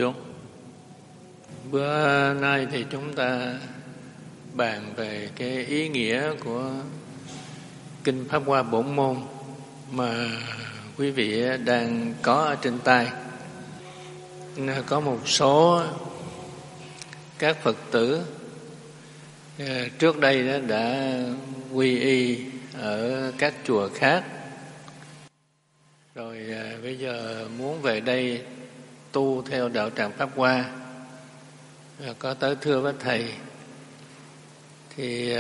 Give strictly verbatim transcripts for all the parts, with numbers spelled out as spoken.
xuống. Bữa nay thì chúng ta bàn về cái ý nghĩa của Kinh Pháp Hoa Bổn Môn mà quý vị đang có ở trên tay. Có một số các Phật tử trước đây đã quy y ở các chùa khác, rồi bây giờ muốn về đây tu theo đạo tràng Pháp Hoa, có tới thưa với thầy thì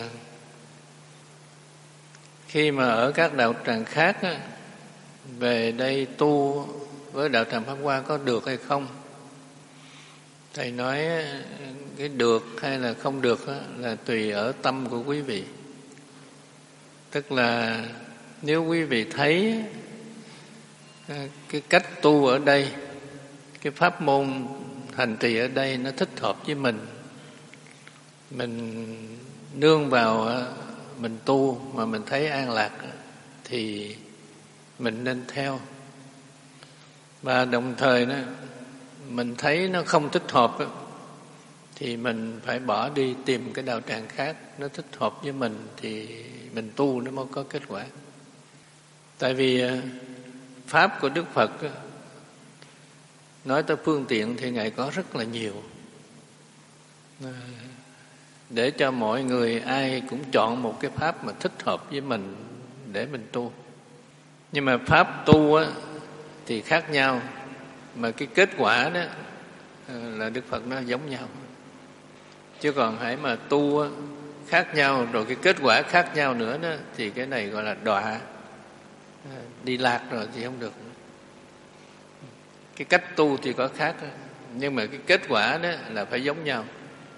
khi mà ở các đạo tràng khác về đây tu với đạo tràng Pháp Hoa có được hay không? Thầy nói cái được hay là không được là tùy ở tâm của quý vị. Tức là nếu quý vị thấy cái cách tu ở đây, cái pháp môn hành trì ở đây nó thích hợp với mình, mình nương vào mình tu mà mình thấy an lạc thì mình nên theo. Và đồng thời đó, mình thấy nó không thích hợp thì mình phải bỏ đi tìm cái đạo tràng khác nó thích hợp với mình thì mình tu nó mới có kết quả. Tại vì pháp của Đức Phật nói tới phương tiện thì Ngài có rất là nhiều, để cho mọi người ai cũng chọn một cái pháp mà thích hợp với mình để mình tu. Nhưng mà pháp tu á, thì khác nhau, mà cái kết quả đó là Đức Phật nó giống nhau. Chứ còn hãy mà tu á, khác nhau rồi cái kết quả khác nhau nữa đó, thì cái này gọi là đọa, đi lạc rồi thì không được. Cái cách tu thì có khác đó, nhưng mà cái kết quả đó là phải giống nhau.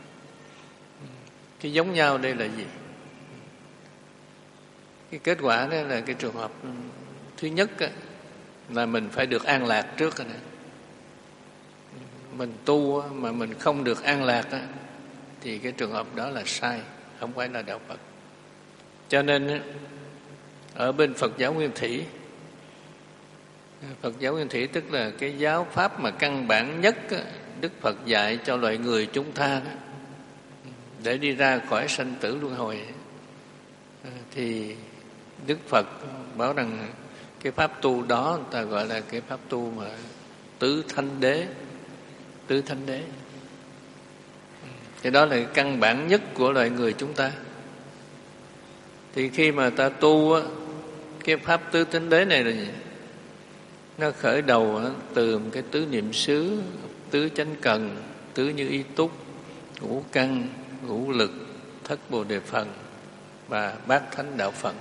Cái giống nhau đây là gì? Cái kết quả đó là cái trường hợp thứ nhất đó, là mình phải được an lạc trước rồi. Mình tu mà mình không được an lạc đó, thì cái trường hợp đó là sai, không phải là đạo Phật. Cho nên ở bên Phật giáo Nguyên Thủy, Phật giáo Nguyên Thủy tức là cái giáo pháp mà căn bản nhất Đức Phật dạy cho loài người chúng ta đó, để đi ra khỏi sanh tử luân hồi, thì Đức Phật bảo rằng cái pháp tu đó người ta gọi là cái pháp tu mà tứ thánh đế. Tứ thánh đế thì đó là cái căn bản nhất của loài người chúng ta. Thì khi mà ta tu cái pháp tứ thánh đế này là gì? Nó khởi đầu từ cái tứ niệm xứ, tứ chánh cần, tứ như ý túc, ngũ căn, ngũ lực, thất bồ đề phần và bát thánh đạo phần.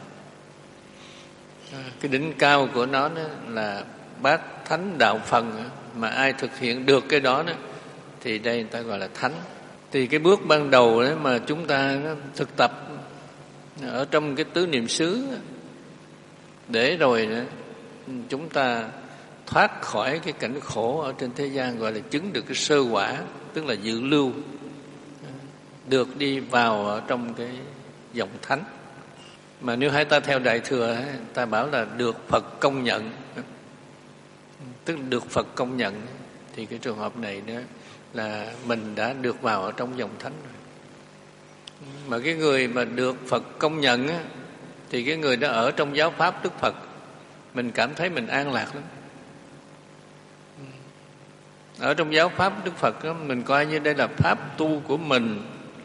Cái đỉnh cao của nó là bát thánh đạo phần, mà ai thực hiện được cái đó thì đây người ta gọi là thánh. Thì cái bước ban đầu đấy mà chúng ta thực tập ở trong cái tứ niệm xứ, để rồi chúng ta thoát khỏi cái cảnh khổ ở trên thế gian, gọi là chứng được cái sơ quả, tức là dự lưu, được đi vào ở trong cái dòng thánh. Mà nếu hai ta theo Đại Thừa, ta bảo là được Phật công nhận, tức là được Phật công nhận, thì cái trường hợp này đó là mình đã được vào ở trong dòng thánh rồi. Mà cái người mà được Phật công nhận á, thì cái người đó ở trong giáo pháp Đức Phật, mình cảm thấy mình an lạc lắm. Ở trong giáo pháp Đức Phật đó, mình coi như đây là pháp tu của mình.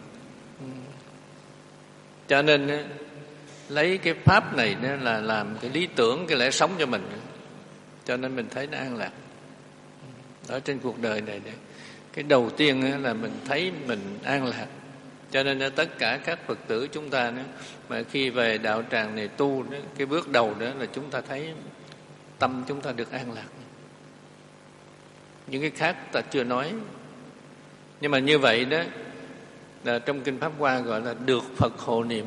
Cho nên lấy cái pháp này là làm cái lý tưởng, cái lẽ sống cho mình, cho nên mình thấy nó an lạc ở trên cuộc đời này. Cái đầu tiên là mình thấy mình an lạc. Cho nên tất cả các Phật tử chúng ta mà khi về đạo tràng này tu, cái bước đầu đó là chúng ta thấy tâm chúng ta được an lạc. Những cái khác ta chưa nói, nhưng mà như vậy đó là trong Kinh Pháp Hoa gọi là được Phật hộ niệm.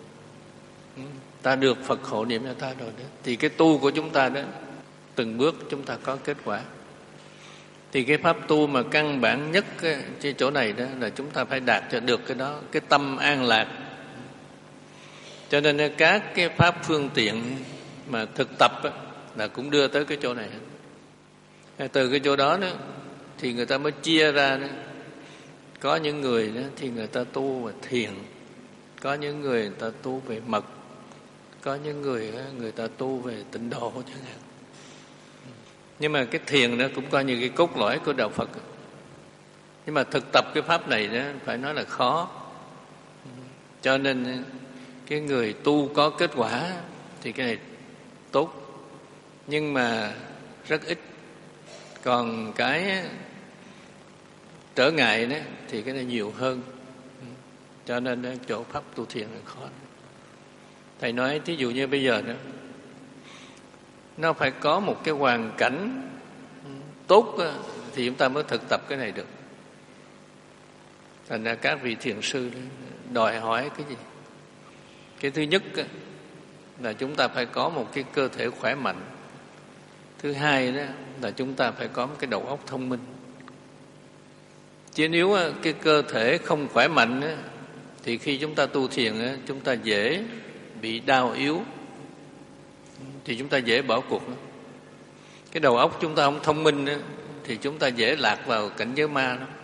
Ta được Phật hộ niệm cho ta rồi đó, thì cái tu của chúng ta đó từng bước chúng ta có kết quả. Thì cái pháp tu mà căn bản nhất trên chỗ này đó là chúng ta phải đạt cho được cái đó, cái tâm an lạc. Cho nên các cái pháp phương tiện mà thực tập là cũng đưa tới cái chỗ này. Từ cái chỗ đó đó thì người ta mới chia ra đó. Có những người đó thì người ta tu về thiền, có những người người ta tu về mật, có những người người ta tu về tịnh độ chẳng hạn. Nhưng mà cái thiền đó cũng coi như cái cốt lõi của đạo Phật. Nhưng mà thực tập cái pháp này đó phải nói là khó. Cho nên cái người tu có kết quả thì cái này tốt, nhưng mà rất ít. Còn cái trở ngại đó thì cái này nhiều hơn. Cho nên chỗ pháp tu thiền là khó. Thầy nói thí dụ như bây giờ đó, nó phải có một cái hoàn cảnh tốt thì chúng ta mới thực tập cái này được. Thành ra các vị thiền sư đòi hỏi cái gì? Cái thứ nhất là chúng ta phải có một cái cơ thể khỏe mạnh. Thứ hai đó là chúng ta phải có một cái đầu óc thông minh. Chứ nếu cái cơ thể không khỏe mạnh thì khi chúng ta tu thiền chúng ta dễ bị đau yếu, thì chúng ta dễ bỏ cuộc. Cái đầu óc chúng ta không thông minh thì chúng ta dễ lạc vào cảnh giới ma đó.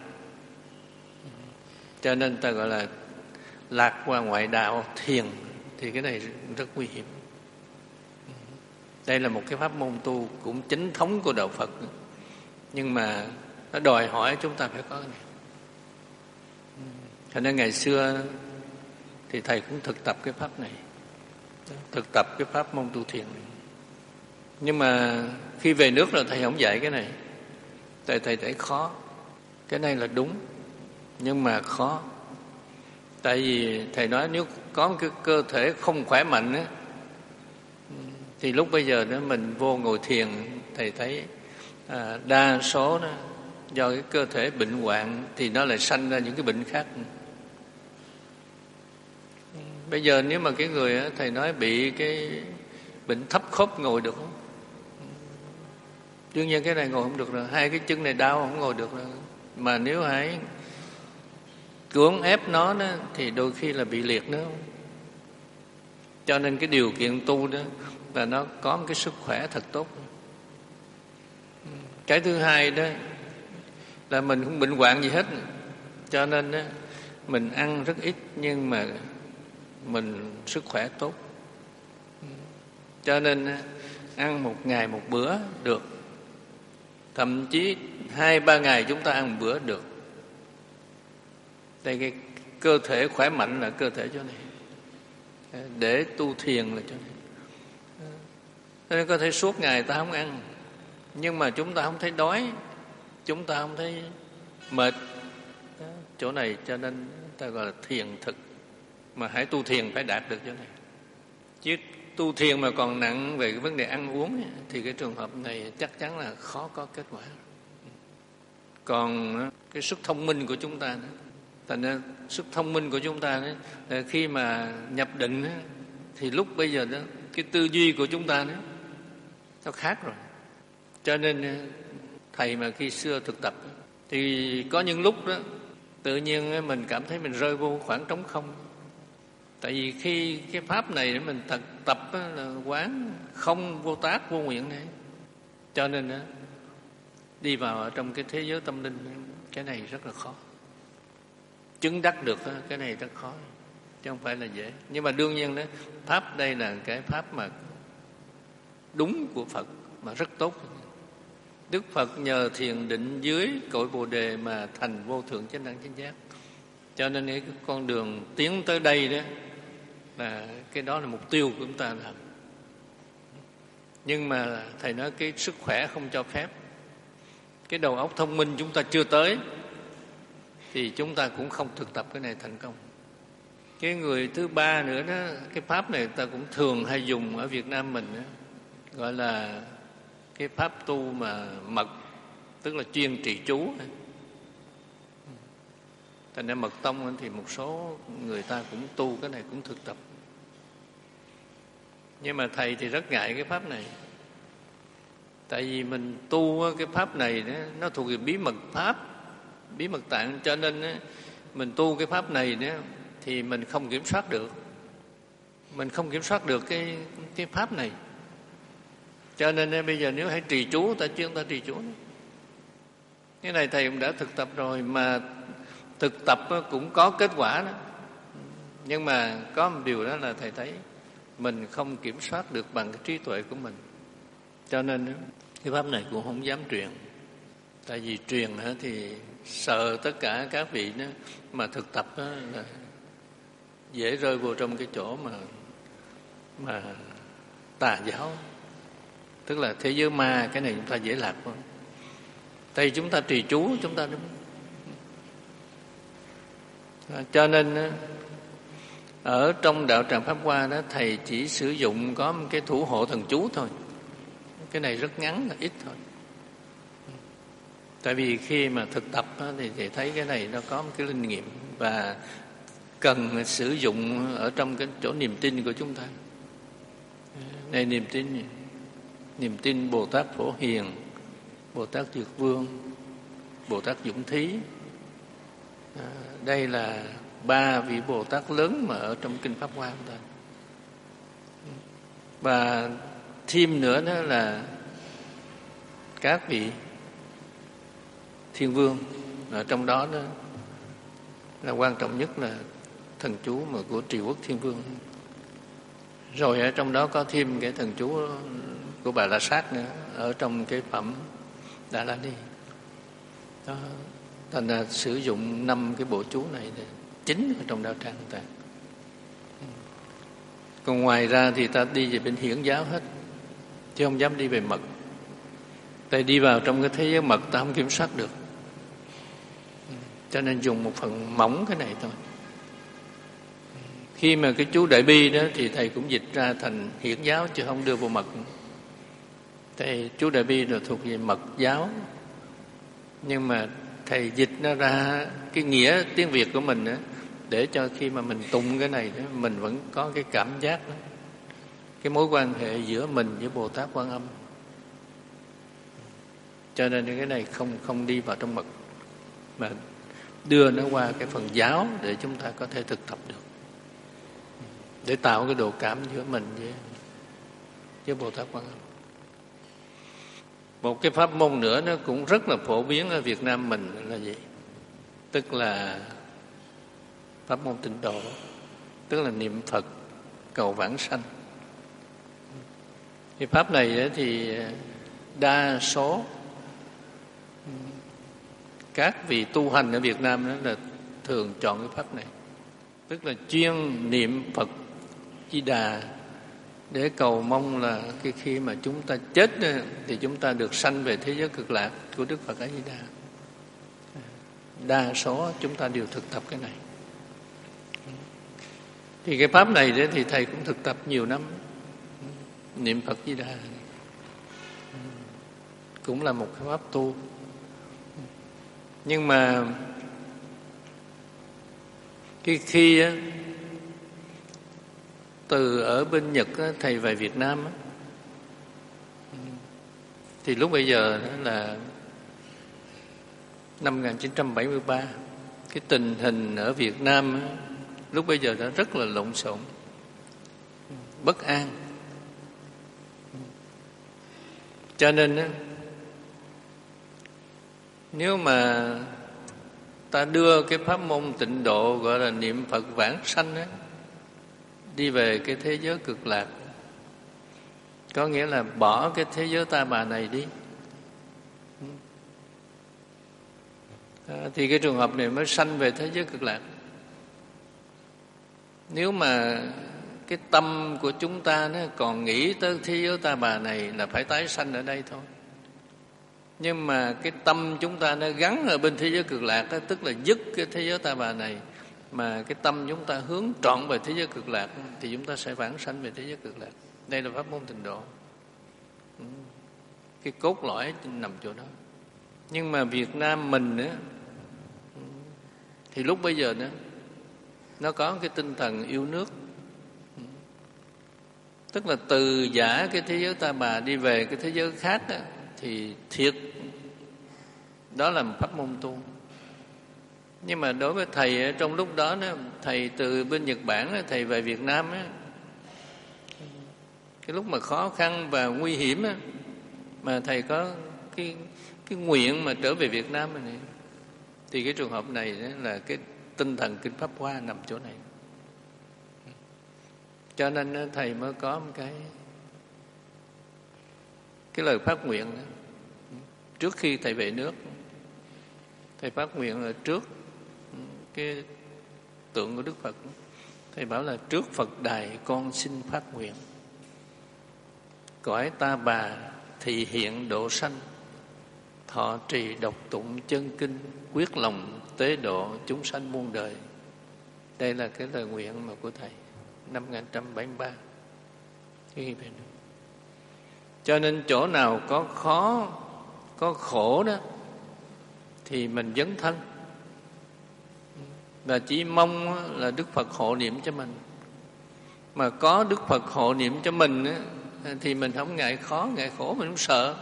Cho nên ta gọi là lạc qua ngoại đạo thiền, thì cái này rất nguy hiểm. Đây là một cái pháp môn tu cũng chính thống của đạo Phật, nhưng mà nó đòi hỏi chúng ta phải có cái này. Cho nên ngày xưa thì thầy cũng thực tập cái pháp này, thực tập cái pháp môn tu thiền này. Nhưng mà khi về nước rồi thầy không dạy cái này, tại thầy thấy khó. Cái này là đúng, nhưng mà khó. Tại vì thầy nói nếu có một cái cơ thể không khỏe mạnh á, thì lúc bây giờ đó mình vô ngồi thiền, thầy thấy à, đa số đó do cái cơ thể bệnh hoạn thì nó lại sanh ra những cái bệnh khác. Bây giờ nếu mà cái người á, thầy nói bị cái bệnh thấp khớp ngồi được không? Đương nhiên cái này ngồi không được rồi, hai cái chân này đau không ngồi được rồi. Mà nếu hãy cưỡng ép nó đó, thì đôi khi là bị liệt nữa. Cho nên cái điều kiện tu đó là nó có một cái sức khỏe thật tốt. Cái thứ hai đó là mình không bệnh hoạn gì hết, cho nên đó, mình ăn rất ít nhưng mà mình sức khỏe tốt. Cho nên ăn một ngày một bữa được, thậm chí hai ba ngày chúng ta ăn một bữa được. Đây cái cơ thể khỏe mạnh là cơ thể chỗ này, để tu thiền là chỗ này. Cho nên có thể suốt ngày ta không ăn, nhưng mà chúng ta không thấy đói, chúng ta không thấy mệt. Chỗ này cho nên ta gọi là thiền thực. Mà hãy tu thiền phải đạt được chỗ này. Chứ tu thiền mà còn nặng về cái vấn đề ăn uống thì cái trường hợp này chắc chắn là khó có kết quả. Còn cái sức thông minh của chúng ta, thành ra sức thông minh của chúng ta đó, khi mà nhập định thì lúc bây giờ đó cái tư duy của chúng ta đó, nó khác rồi. Cho nên thầy mà khi xưa thực tập thì có những lúc đó tự nhiên mình cảm thấy mình rơi vô khoảng trống không. Tại vì khi cái pháp này mình thực tập là quán không vô tác vô nguyện này, cho nên đó, đi vào trong cái thế giới tâm linh cái này rất là khó. Chứng đắc được cái này rất khó, chứ không phải là dễ. Nhưng mà đương nhiên đó, pháp đây là cái pháp mà đúng của Phật mà rất tốt. Đức Phật nhờ thiền định dưới cội Bồ Đề mà thành vô thượng chánh đẳng chánh giác. Cho nên cái con đường tiến tới đây đó là cái đó là mục tiêu của chúng ta làm. Nhưng mà thầy nói cái sức khỏe không cho phép, cái đầu óc thông minh chúng ta chưa tới, thì chúng ta cũng không thực tập cái này thành công. Cái người thứ ba nữa đó, cái pháp này ta cũng thường hay dùng ở Việt Nam mình đó, gọi là cái pháp tu mà mật, tức là chuyên trì chú. Thành ra mật tông thì một số người ta cũng tu cái này, cũng thực tập. Nhưng mà thầy thì rất ngại cái pháp này. Tại vì mình tu cái pháp này đó, nó thuộc về bí mật pháp, bí mật tạng, cho nên mình tu cái pháp này đó, thì mình không kiểm soát được. Mình không kiểm soát được cái, cái pháp này. Cho nên bây giờ nếu hãy trì chú, ta chuyên ta trì chú. Cái này thầy cũng đã thực tập rồi, mà thực tập cũng có kết quả đó. Nhưng mà có một điều đó là thầy thấy mình không kiểm soát được bằng cái trí tuệ của mình. Cho nên cái pháp này cũng không dám truyền. Tại vì truyền thì sợ tất cả các vị đó mà thực tập đó là dễ rơi vô trong cái chỗ mà mà tà giáo, tức là thế giới ma. Cái này chúng ta dễ lạc không? Tại vì chúng ta trì chú, chúng ta đúng. Cho nên ở trong đạo tràng Pháp Hoa đó, thầy chỉ sử dụng có một cái thủ hộ thần chú thôi. Cái này rất ngắn, là ít thôi. Tại vì khi mà thực tập đó, thì thầy thấy cái này nó có một cái linh nghiệm và cần sử dụng ở trong cái chỗ niềm tin của chúng ta. Này niềm tin, niềm tin Bồ Tát Phổ Hiền, Bồ Tát Dược Vương, Bồ Tát Dũng Thí. À, đây là ba vị Bồ Tát lớn mà ở trong kinh Pháp Hoa của ta. Và thêm nữa đó là các vị Thiên Vương, ở trong đó đó là quan trọng nhất là thần chú mà của Trì Quốc Thiên Vương. Rồi ở trong đó có thêm cái thần chú của Bà La Sát nữa ở trong cái phẩm Đà La Ni. Đó, thành ra sử dụng năm cái bộ chú này để chính ở trong đạo tràng ta. Còn ngoài ra thì ta đi về bên hiển giáo hết, chứ không dám đi về mật. Tại đi vào trong cái thế giới mật ta không kiểm soát được, cho nên dùng một phần mỏng cái này thôi. Khi mà cái chú Đại Bi đó thì thầy cũng dịch ra thành hiển giáo chứ không đưa vô mật. Thầy chú Đại Bi là thuộc về mật giáo, nhưng mà thầy dịch nó ra cái nghĩa tiếng Việt của mình đó, để cho khi mà mình tụng cái này đó, mình vẫn có cái cảm giác đó, cái mối quan hệ giữa mình với Bồ Tát Quan Âm. Cho nên cái này không không đi vào trong mật, mà đưa nó qua cái phần giáo để chúng ta có thể thực tập được, để tạo cái độ cảm giữa mình với, với Bồ Tát Quan Âm. Một cái pháp môn nữa nó cũng rất là phổ biến ở Việt Nam mình là gì? Tức là pháp môn tịnh độ, tức là niệm Phật cầu vãng sanh. Cái pháp này thì đa số các vị tu hành ở Việt Nam đó là thường chọn cái pháp này, tức là chuyên niệm Phật Di Đà để cầu mong là cái khi mà chúng ta chết thì chúng ta được sanh về thế giới cực lạc của Đức Phật A Di Đà. Đa số chúng ta đều thực tập cái này. Thì cái pháp này thì thầy cũng thực tập nhiều năm, niệm Phật Di Đà cũng là một cái pháp tu. Nhưng mà cái khi á, từ ở bên Nhật á, thầy về Việt Nam á, thì lúc bây giờ đó là năm một nghìn chín trăm bảy mươi ba, cái tình hình ở Việt Nam á, lúc bây giờ đã rất là lộn xộn, bất an. Cho nên á, nếu mà ta đưa cái pháp môn tịnh độ gọi là niệm Phật vãng sanh á, đi về cái thế giới cực lạc, có nghĩa là bỏ cái thế giới ta bà này đi, à, thì cái trường hợp này mới sanh về thế giới cực lạc. Nếu mà cái tâm của chúng ta nó còn nghĩ tới thế giới ta bà này là phải tái sanh ở đây thôi. Nhưng mà cái tâm chúng ta nó gắn ở bên thế giới cực lạc đó, tức là dứt cái thế giới ta bà này, mà cái tâm chúng ta hướng trọn về thế giới cực lạc thì chúng ta sẽ vãng sanh về thế giới cực lạc. Đây là pháp môn tịnh độ. Cái cốt lõi nằm chỗ đó. Nhưng mà Việt Nam mình nữa, thì lúc bây giờ nữa nó có cái tinh thần yêu nước, tức là từ giả cái thế giới ta bà đi về cái thế giới khác đó, thì thiệt đó là một pháp môn tu. Nhưng mà đối với thầy trong lúc đó, đó thầy từ bên Nhật Bản thầy về Việt Nam đó, cái lúc mà khó khăn và nguy hiểm đó, mà thầy có cái cái nguyện mà trở về Việt Nam này, thì cái trường hợp này là cái tinh thần Kinh Pháp Hoa nằm chỗ này. Cho nên thầy mới có một cái cái lời phát nguyện đó. Trước khi thầy về nước, thầy phát nguyện là trước cái tượng của Đức Phật, thầy bảo là trước Phật đài con xin phát nguyện, cõi Ta Bà thị hiện độ sanh, thọ trì đọc tụng chân kinh, quyết lòng tế độ chúng sanh muôn đời. Đây là cái lời nguyện mà của thầy năm một nghìn chín trăm bảy mươi ba khi về nước. Cho nên chỗ nào có khó, có khổ đó thì mình dấn thân, và chỉ mong là Đức Phật hộ niệm cho mình. Mà có Đức Phật hộ niệm cho mình thì mình không ngại khó, ngại khổ, mình không sợ.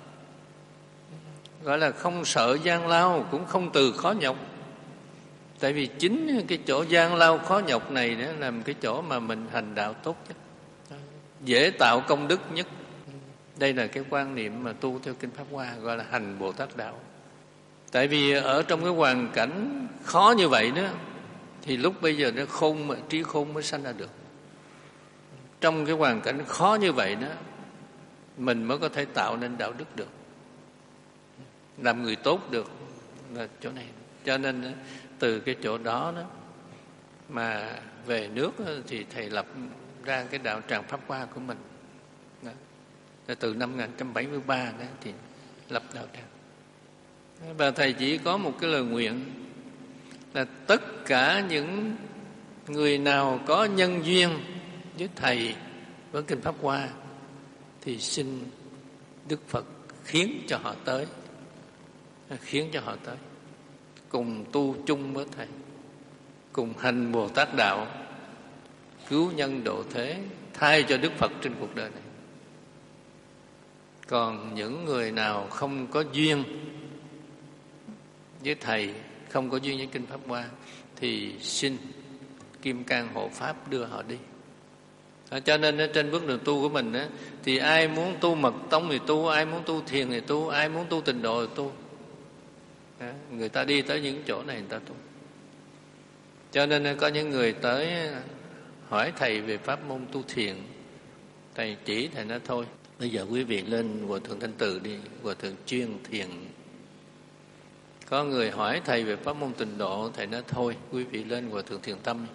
Gọi là không sợ gian lao, cũng không từ khó nhọc. Tại vì chính cái chỗ gian lao khó nhọc này đó là cái chỗ mà mình hành đạo tốt nhất, dễ tạo công đức nhất. Đây là cái quan niệm mà tu theo Kinh Pháp Hoa, gọi là hành Bồ Tát đạo. Tại vì ở trong cái hoàn cảnh khó như vậy đó, thì lúc bây giờ nó khôn, trí khôn mới sanh ra được. Trong cái hoàn cảnh khó như vậy đó, mình mới có thể tạo nên đạo đức được, làm người tốt được, là chỗ này. Cho nên từ cái chỗ đó đó mà về nước thì thầy lập ra cái đạo tràng Pháp Hoa của mình. Đó. Từ năm một nghìn chín trăm bảy mươi ba đó thì lập đạo tràng. Và thầy chỉ có một cái lời nguyện là tất cả những người nào có nhân duyên với thầy, với Kinh Pháp Hoa, thì xin Đức Phật khiến cho họ tới, khiến cho họ tới cùng tu chung với thầy, cùng hành Bồ Tát đạo, cứu nhân độ thế, thay cho Đức Phật trên cuộc đời này. Còn những người nào không có duyên với thầy, không có duyên với Kinh Pháp Hoa, thì xin Kim Cang Hộ Pháp đưa họ đi. À, cho nên trên bước đường tu của mình á, thì ai muốn tu mật tông thì tu, ai muốn tu thiền thì tu, ai muốn tu tịnh độ thì tu. À, người ta đi tới những chỗ này người ta tu. Cho nên có những người tới hỏi thầy về pháp môn tu thiền, thầy chỉ, thầy nói thôi, bây giờ quý vị lên Hòa Thượng Thanh Từ đi, Hòa Thượng chuyên thiền. Có người hỏi thầy về pháp môn tịnh độ, thầy nói thôi, quý vị lên Hòa Thượng Thiền Tâm.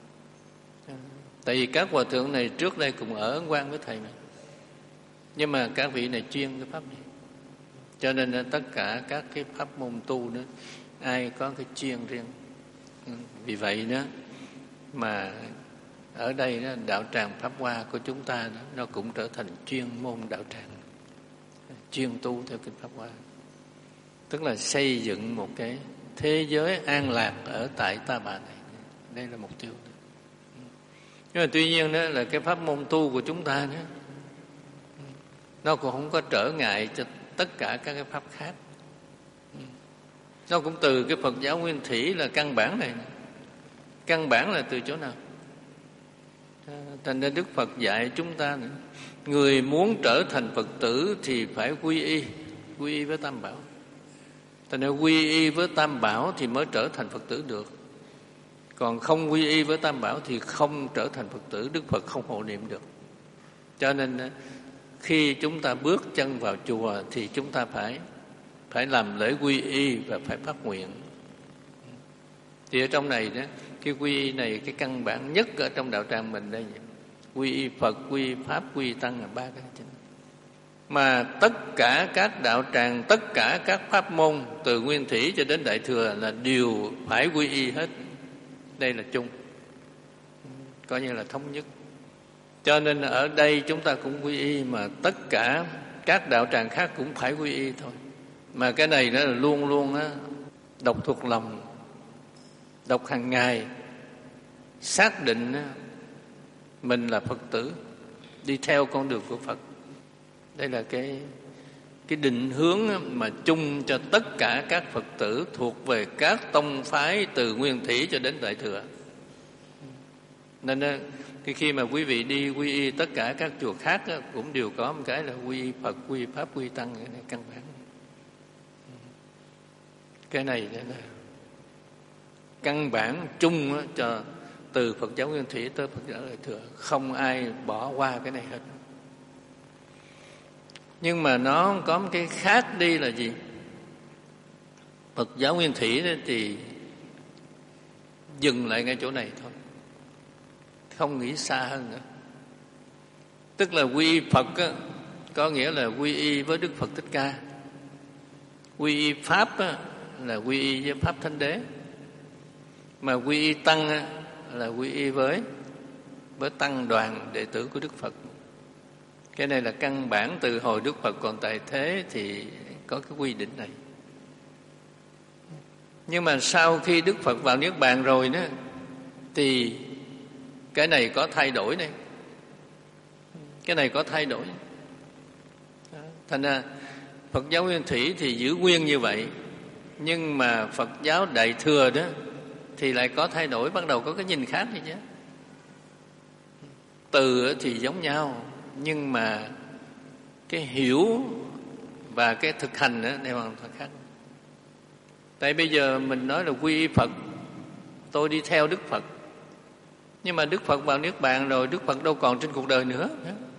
Tại vì các hòa thượng này trước đây cùng ở Ấn Quang với thầy mà, nhưng mà các vị này chuyên cái pháp này, cho nên tất cả các cái pháp môn tu đó ai có cái chuyên riêng. Vì vậy đó mà ở đây đó, đạo tràng Pháp Hoa của chúng ta đó, nó cũng trở thành chuyên môn đạo tràng, chuyên tu theo Kinh Pháp Hoa, tức là xây dựng một cái thế giới an lạc ở tại Ta Bà này. Đây là mục tiêu. Nhưng mà tuy nhiên đó là cái pháp môn tu của chúng ta đó, nó cũng không có trở ngại cho tất cả các cái pháp khác. Nó cũng từ cái Phật giáo Nguyên Thủy là căn bản này. Căn bản là từ chỗ nào? Thành ra Đức Phật dạy chúng ta nữa, người muốn trở thành Phật tử thì phải quy y, quy y với Tam Bảo. Thành ra quy y với Tam Bảo thì mới trở thành Phật tử được. Còn không quy y với Tam Bảo thì không trở thành Phật tử, Đức Phật không hộ niệm được. Cho nên khi chúng ta bước chân vào chùa thì chúng ta phải phải làm lễ quy y và phải phát nguyện. Thì ở trong này đó, cái quy y này cái căn bản nhất ở trong đạo tràng mình đây, quy y Phật, quy y Pháp, quy y Tăng là ba cái chính. Mà tất cả các đạo tràng, tất cả các pháp môn từ Nguyên Thủy cho đến Đại Thừa là đều phải quy y hết. Đây là chung, coi như là thống nhất. Cho nên ở đây chúng ta cũng quy y, mà tất cả các đạo tràng khác cũng phải quy y thôi. Mà cái này nó là luôn luôn á, đọc thuộc lòng, đọc hàng ngày, xác định á, mình là Phật tử, đi theo con đường của Phật. Đây là cái cái định hướng mà chung cho tất cả các Phật tử thuộc về các tông phái từ Nguyên Thủy cho đến Đại Thừa. Nên cái khi mà quý vị đi quy y tất cả các chùa khác cũng đều có một cái là quy y Phật, quy y Pháp, quy y Tăng, cái này căn bản. Cái này là căn bản chung đó, cho từ Phật giáo Nguyên Thủy tới Phật giáo Đại Thừa, không ai bỏ qua cái này hết. Nhưng mà nó có một cái khác đi là gì? Phật giáo Nguyên Thủy đó thì dừng lại ngay chỗ này thôi, không nghĩ xa hơn nữa. Tức là quy y Phật á, có nghĩa là quy y với Đức Phật Thích Ca. Quy y Pháp á, là quy y với Pháp Thánh Đế. Mà quy y Tăng á, là quy y với với tăng đoàn đệ tử của Đức Phật. Cái này là căn bản từ hồi Đức Phật còn tại thế thì có cái quy định này. Nhưng mà sau khi Đức Phật vào Niết Bàn rồi đó, thì cái này có thay đổi này. Cái này có thay đổi. Thành ra Phật giáo Nguyên Thủy thì giữ nguyên như vậy, nhưng mà Phật giáo Đại Thừa đó thì lại có thay đổi, bắt đầu có cái nhìn khác đi chứ. Từ thì giống nhau, nhưng mà cái hiểu và cái thực hành đó đều hoàn toàn khác. Tại bây giờ mình nói là quy y Phật, tôi đi theo Đức Phật, nhưng mà Đức Phật vào Niết Bàn rồi, Đức Phật đâu còn trên cuộc đời nữa.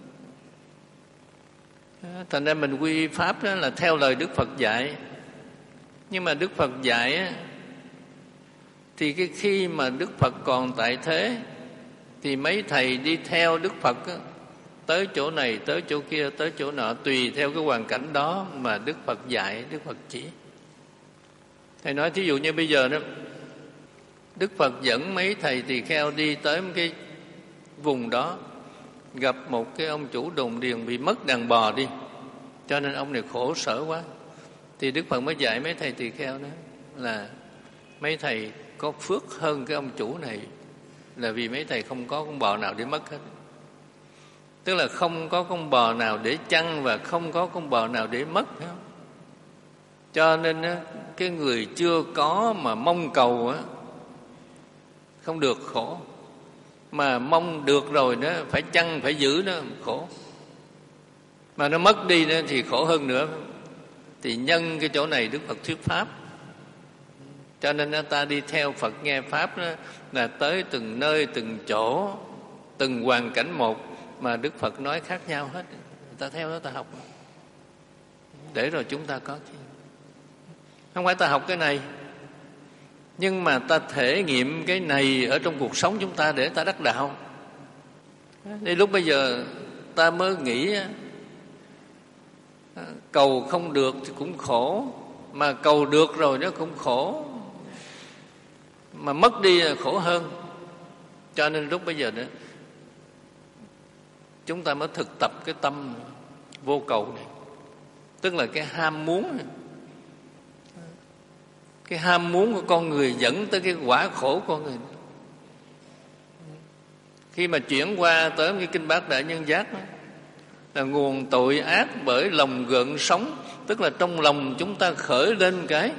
Thành ra mình quy y Pháp đó là theo lời Đức Phật dạy. Nhưng mà Đức Phật dạy á, thì cái khi mà Đức Phật còn tại thế thì mấy thầy đi theo Đức Phật á, tới chỗ này, tới chỗ kia, tới chỗ nọ, tùy theo cái hoàn cảnh đó mà Đức Phật dạy, Đức Phật chỉ. Thầy nói thí dụ như bây giờ đó, Đức Phật dẫn mấy thầy tỳ kheo đi tới một cái vùng đó, gặp một cái ông chủ đồn điền bị mất đàn bò đi, cho nên ông này khổ sở quá. Thì Đức Phật mới dạy mấy thầy tỳ kheo đó là mấy thầy có phước hơn cái ông chủ này, là vì mấy thầy không có con bò nào để mất hết. Tức là không có con bò nào để chăn và không có con bò nào để mất. Cho nên cái người chưa có mà mong cầu không được khổ, mà mong được rồi đó phải chăn phải giữ nó khổ, mà nó mất đi đó thì khổ hơn nữa. Thì nhân cái chỗ này Đức Phật thuyết Pháp, cho nên ta đi theo Phật nghe Pháp đó, là tới từng nơi từng chỗ từng hoàn cảnh một mà Đức Phật nói khác nhau hết. Ta theo đó ta học, để rồi chúng ta có chi. Không phải ta học cái này, nhưng mà ta thể nghiệm cái này ở trong cuộc sống chúng ta để ta đắc đạo. Đến lúc bây giờ ta mới nghĩ cầu không được thì cũng khổ, mà cầu được rồi nó cũng khổ, mà mất đi là khổ hơn. Cho nên lúc bây giờ đó chúng ta mới thực tập cái tâm vô cầu này, tức là cái ham muốn này. Cái ham muốn của con người dẫn tới cái quả khổ của con người. Khi mà chuyển qua tới cái kinh Bát Đại Nhân Giác đó, là nguồn tội ác bởi lòng gợn sóng. Tức là trong lòng chúng ta khởi lên cái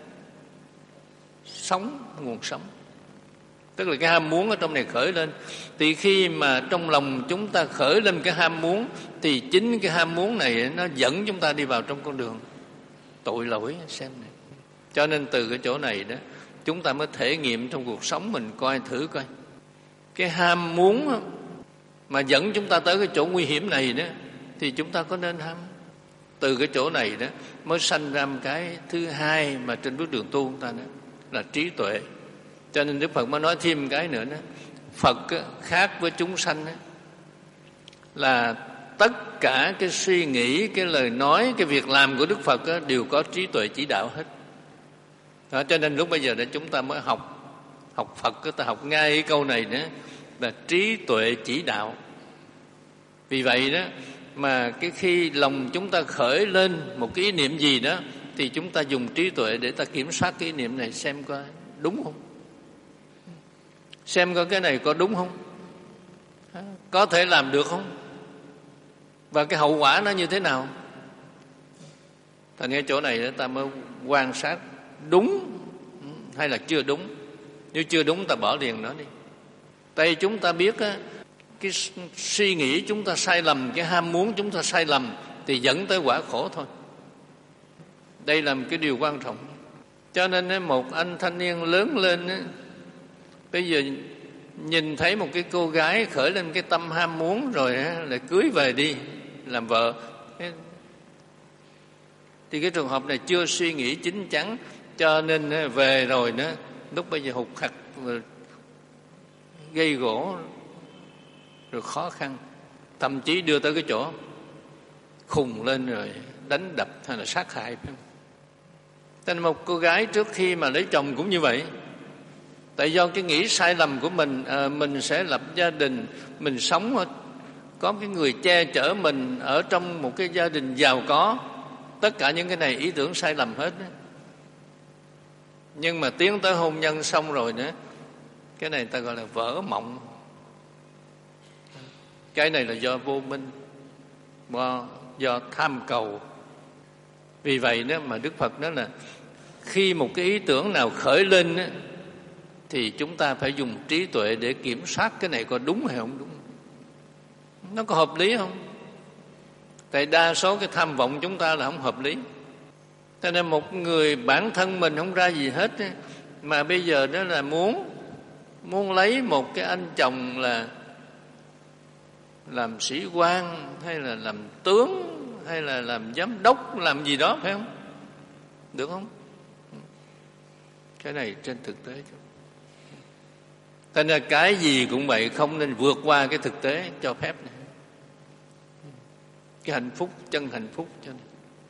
sóng, nguồn sống. Tức là cái ham muốn ở trong này khởi lên. Thì khi mà trong lòng chúng ta khởi lên cái ham muốn, thì chính cái ham muốn này nó dẫn chúng ta đi vào trong con đường tội lỗi. Xem này. Cho nên từ cái chỗ này đó, chúng ta mới thể nghiệm trong cuộc sống mình, coi thử coi. Cái ham muốn mà dẫn chúng ta tới cái chỗ nguy hiểm này đó, thì chúng ta có nên ham? Từ cái chỗ này đó mới sanh ra một cái thứ hai mà trên bước đường tu chúng ta đó, là trí tuệ. Cho nên Đức Phật mới nói thêm một cái nữa đó. Phật khác với chúng sanh đó, là tất cả cái suy nghĩ, cái lời nói, cái việc làm của Đức Phật đó, đều có trí tuệ chỉ đạo hết. Đó, cho nên lúc bây giờ để chúng ta mới học học Phật, ta học ngay cái câu này nữa, là trí tuệ chỉ đạo. Vì vậy đó mà cái khi lòng chúng ta khởi lên một cái ý niệm gì đó, thì chúng ta dùng trí tuệ để ta kiểm soát cái ý niệm này, xem coi đúng không, xem coi cái này có đúng không, có thể làm được không, và cái hậu quả nó như thế nào. Thành cái chỗ này ta mới quan sát đúng hay là chưa đúng. Nếu chưa đúng ta bỏ liền nó đi. Tại chúng ta biết á, cái suy nghĩ chúng ta sai lầm, cái ham muốn chúng ta sai lầm, thì dẫn tới quả khổ thôi. Đây là một cái điều quan trọng. Cho nên một anh thanh niên lớn lên, bây giờ nhìn thấy một cái cô gái khởi lên cái tâm ham muốn rồi lại cưới về đi làm vợ, thì cái trường hợp này chưa suy nghĩ chín chắn, cho nên về rồi đó lúc bây giờ hụt hặc, gây gổ, rồi khó khăn, thậm chí đưa tới cái chỗ khùng lên rồi đánh đập hay là sát hại. Nên một cô gái trước khi mà lấy chồng cũng như vậy. Tại do cái nghĩ sai lầm của mình, à, mình sẽ lập gia đình, mình sống có cái người che chở mình ở trong một cái gia đình giàu có. Tất cả những cái này ý tưởng sai lầm hết đó. Nhưng mà tiến tới hôn nhân xong rồi nữa, cái này ta gọi là vỡ mộng. Cái này là do vô minh, do, do tham cầu. Vì vậy đó mà Đức Phật nói là khi một cái ý tưởng nào khởi lên đó, thì chúng ta phải dùng trí tuệ để kiểm soát cái này có đúng hay không đúng, nó có hợp lý không. Tại đa số cái tham vọng chúng ta là không hợp lý. Cho nên một người bản thân mình không ra gì hết, mà bây giờ đó là muốn muốn lấy một cái anh chồng là làm sĩ quan hay là làm tướng hay là làm giám đốc, làm gì đó, phải không? Được không? Cái này trên thực tế. Thành ra cái gì cũng vậy, không nên vượt qua cái thực tế cho phép này. Cái hạnh phúc, chân hạnh phúc cho nên.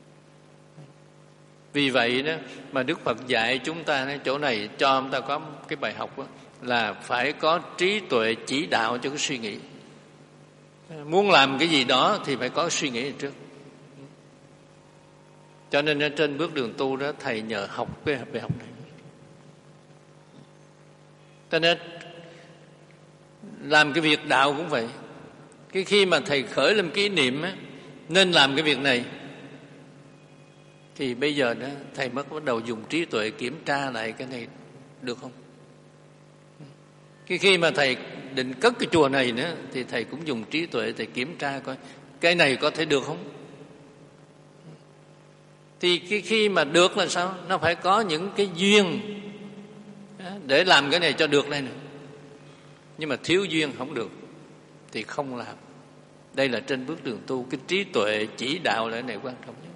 Vì vậy đó mà Đức Phật dạy chúng ta chỗ này cho chúng ta có cái bài học đó, là phải có trí tuệ chỉ đạo cho cái suy nghĩ. Muốn làm cái gì đó thì phải có suy nghĩ trước. Cho nên trên bước đường tu đó, thầy nhờ học cái bài học này. Cho nên làm cái việc đạo cũng vậy. Cái khi mà thầy khởi lên cái ý niệm á, nên làm cái việc này, thì bây giờ đó thầy mới bắt đầu dùng trí tuệ kiểm tra lại cái này được không. Cái khi mà thầy định cất cái chùa này nữa, thì thầy cũng dùng trí tuệ thầy kiểm tra coi cái này có thể được không. Thì cái khi mà được là sao? Nó phải có những cái duyên để làm cái này cho được đây nữa. Nhưng mà thiếu duyên không được thì không làm. Đây là trên bước đường tu, cái trí tuệ chỉ đạo là cái này quan trọng nhất.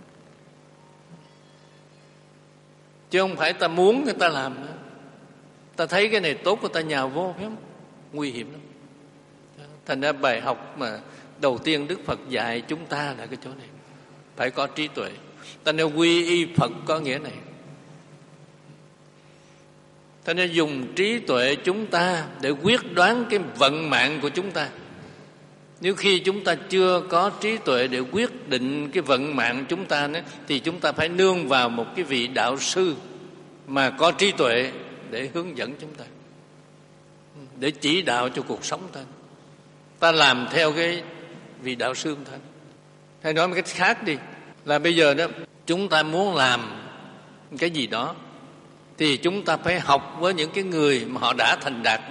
Chứ không phải ta muốn người ta làm nữa. Ta thấy cái này tốt, người ta nhào vô, phải không? Nguy hiểm lắm. Thành ra bài học mà đầu tiên Đức Phật dạy chúng ta là cái chỗ này, phải có trí tuệ. Ta nên quy y Phật có nghĩa này. Ta nên dùng trí tuệ chúng ta để quyết đoán cái vận mạng của chúng ta. Nếu khi chúng ta chưa có trí tuệ để quyết định cái vận mạng chúng ta nữa, thì chúng ta phải nương vào một cái vị đạo sư mà có trí tuệ để hướng dẫn chúng ta, để chỉ đạo cho cuộc sống ta. Ta làm theo cái vị đạo sư của ta. Hay nói một cách khác đi, là bây giờ đó chúng ta muốn làm cái gì đó thì chúng ta phải học với những cái người mà họ đã thành đạt.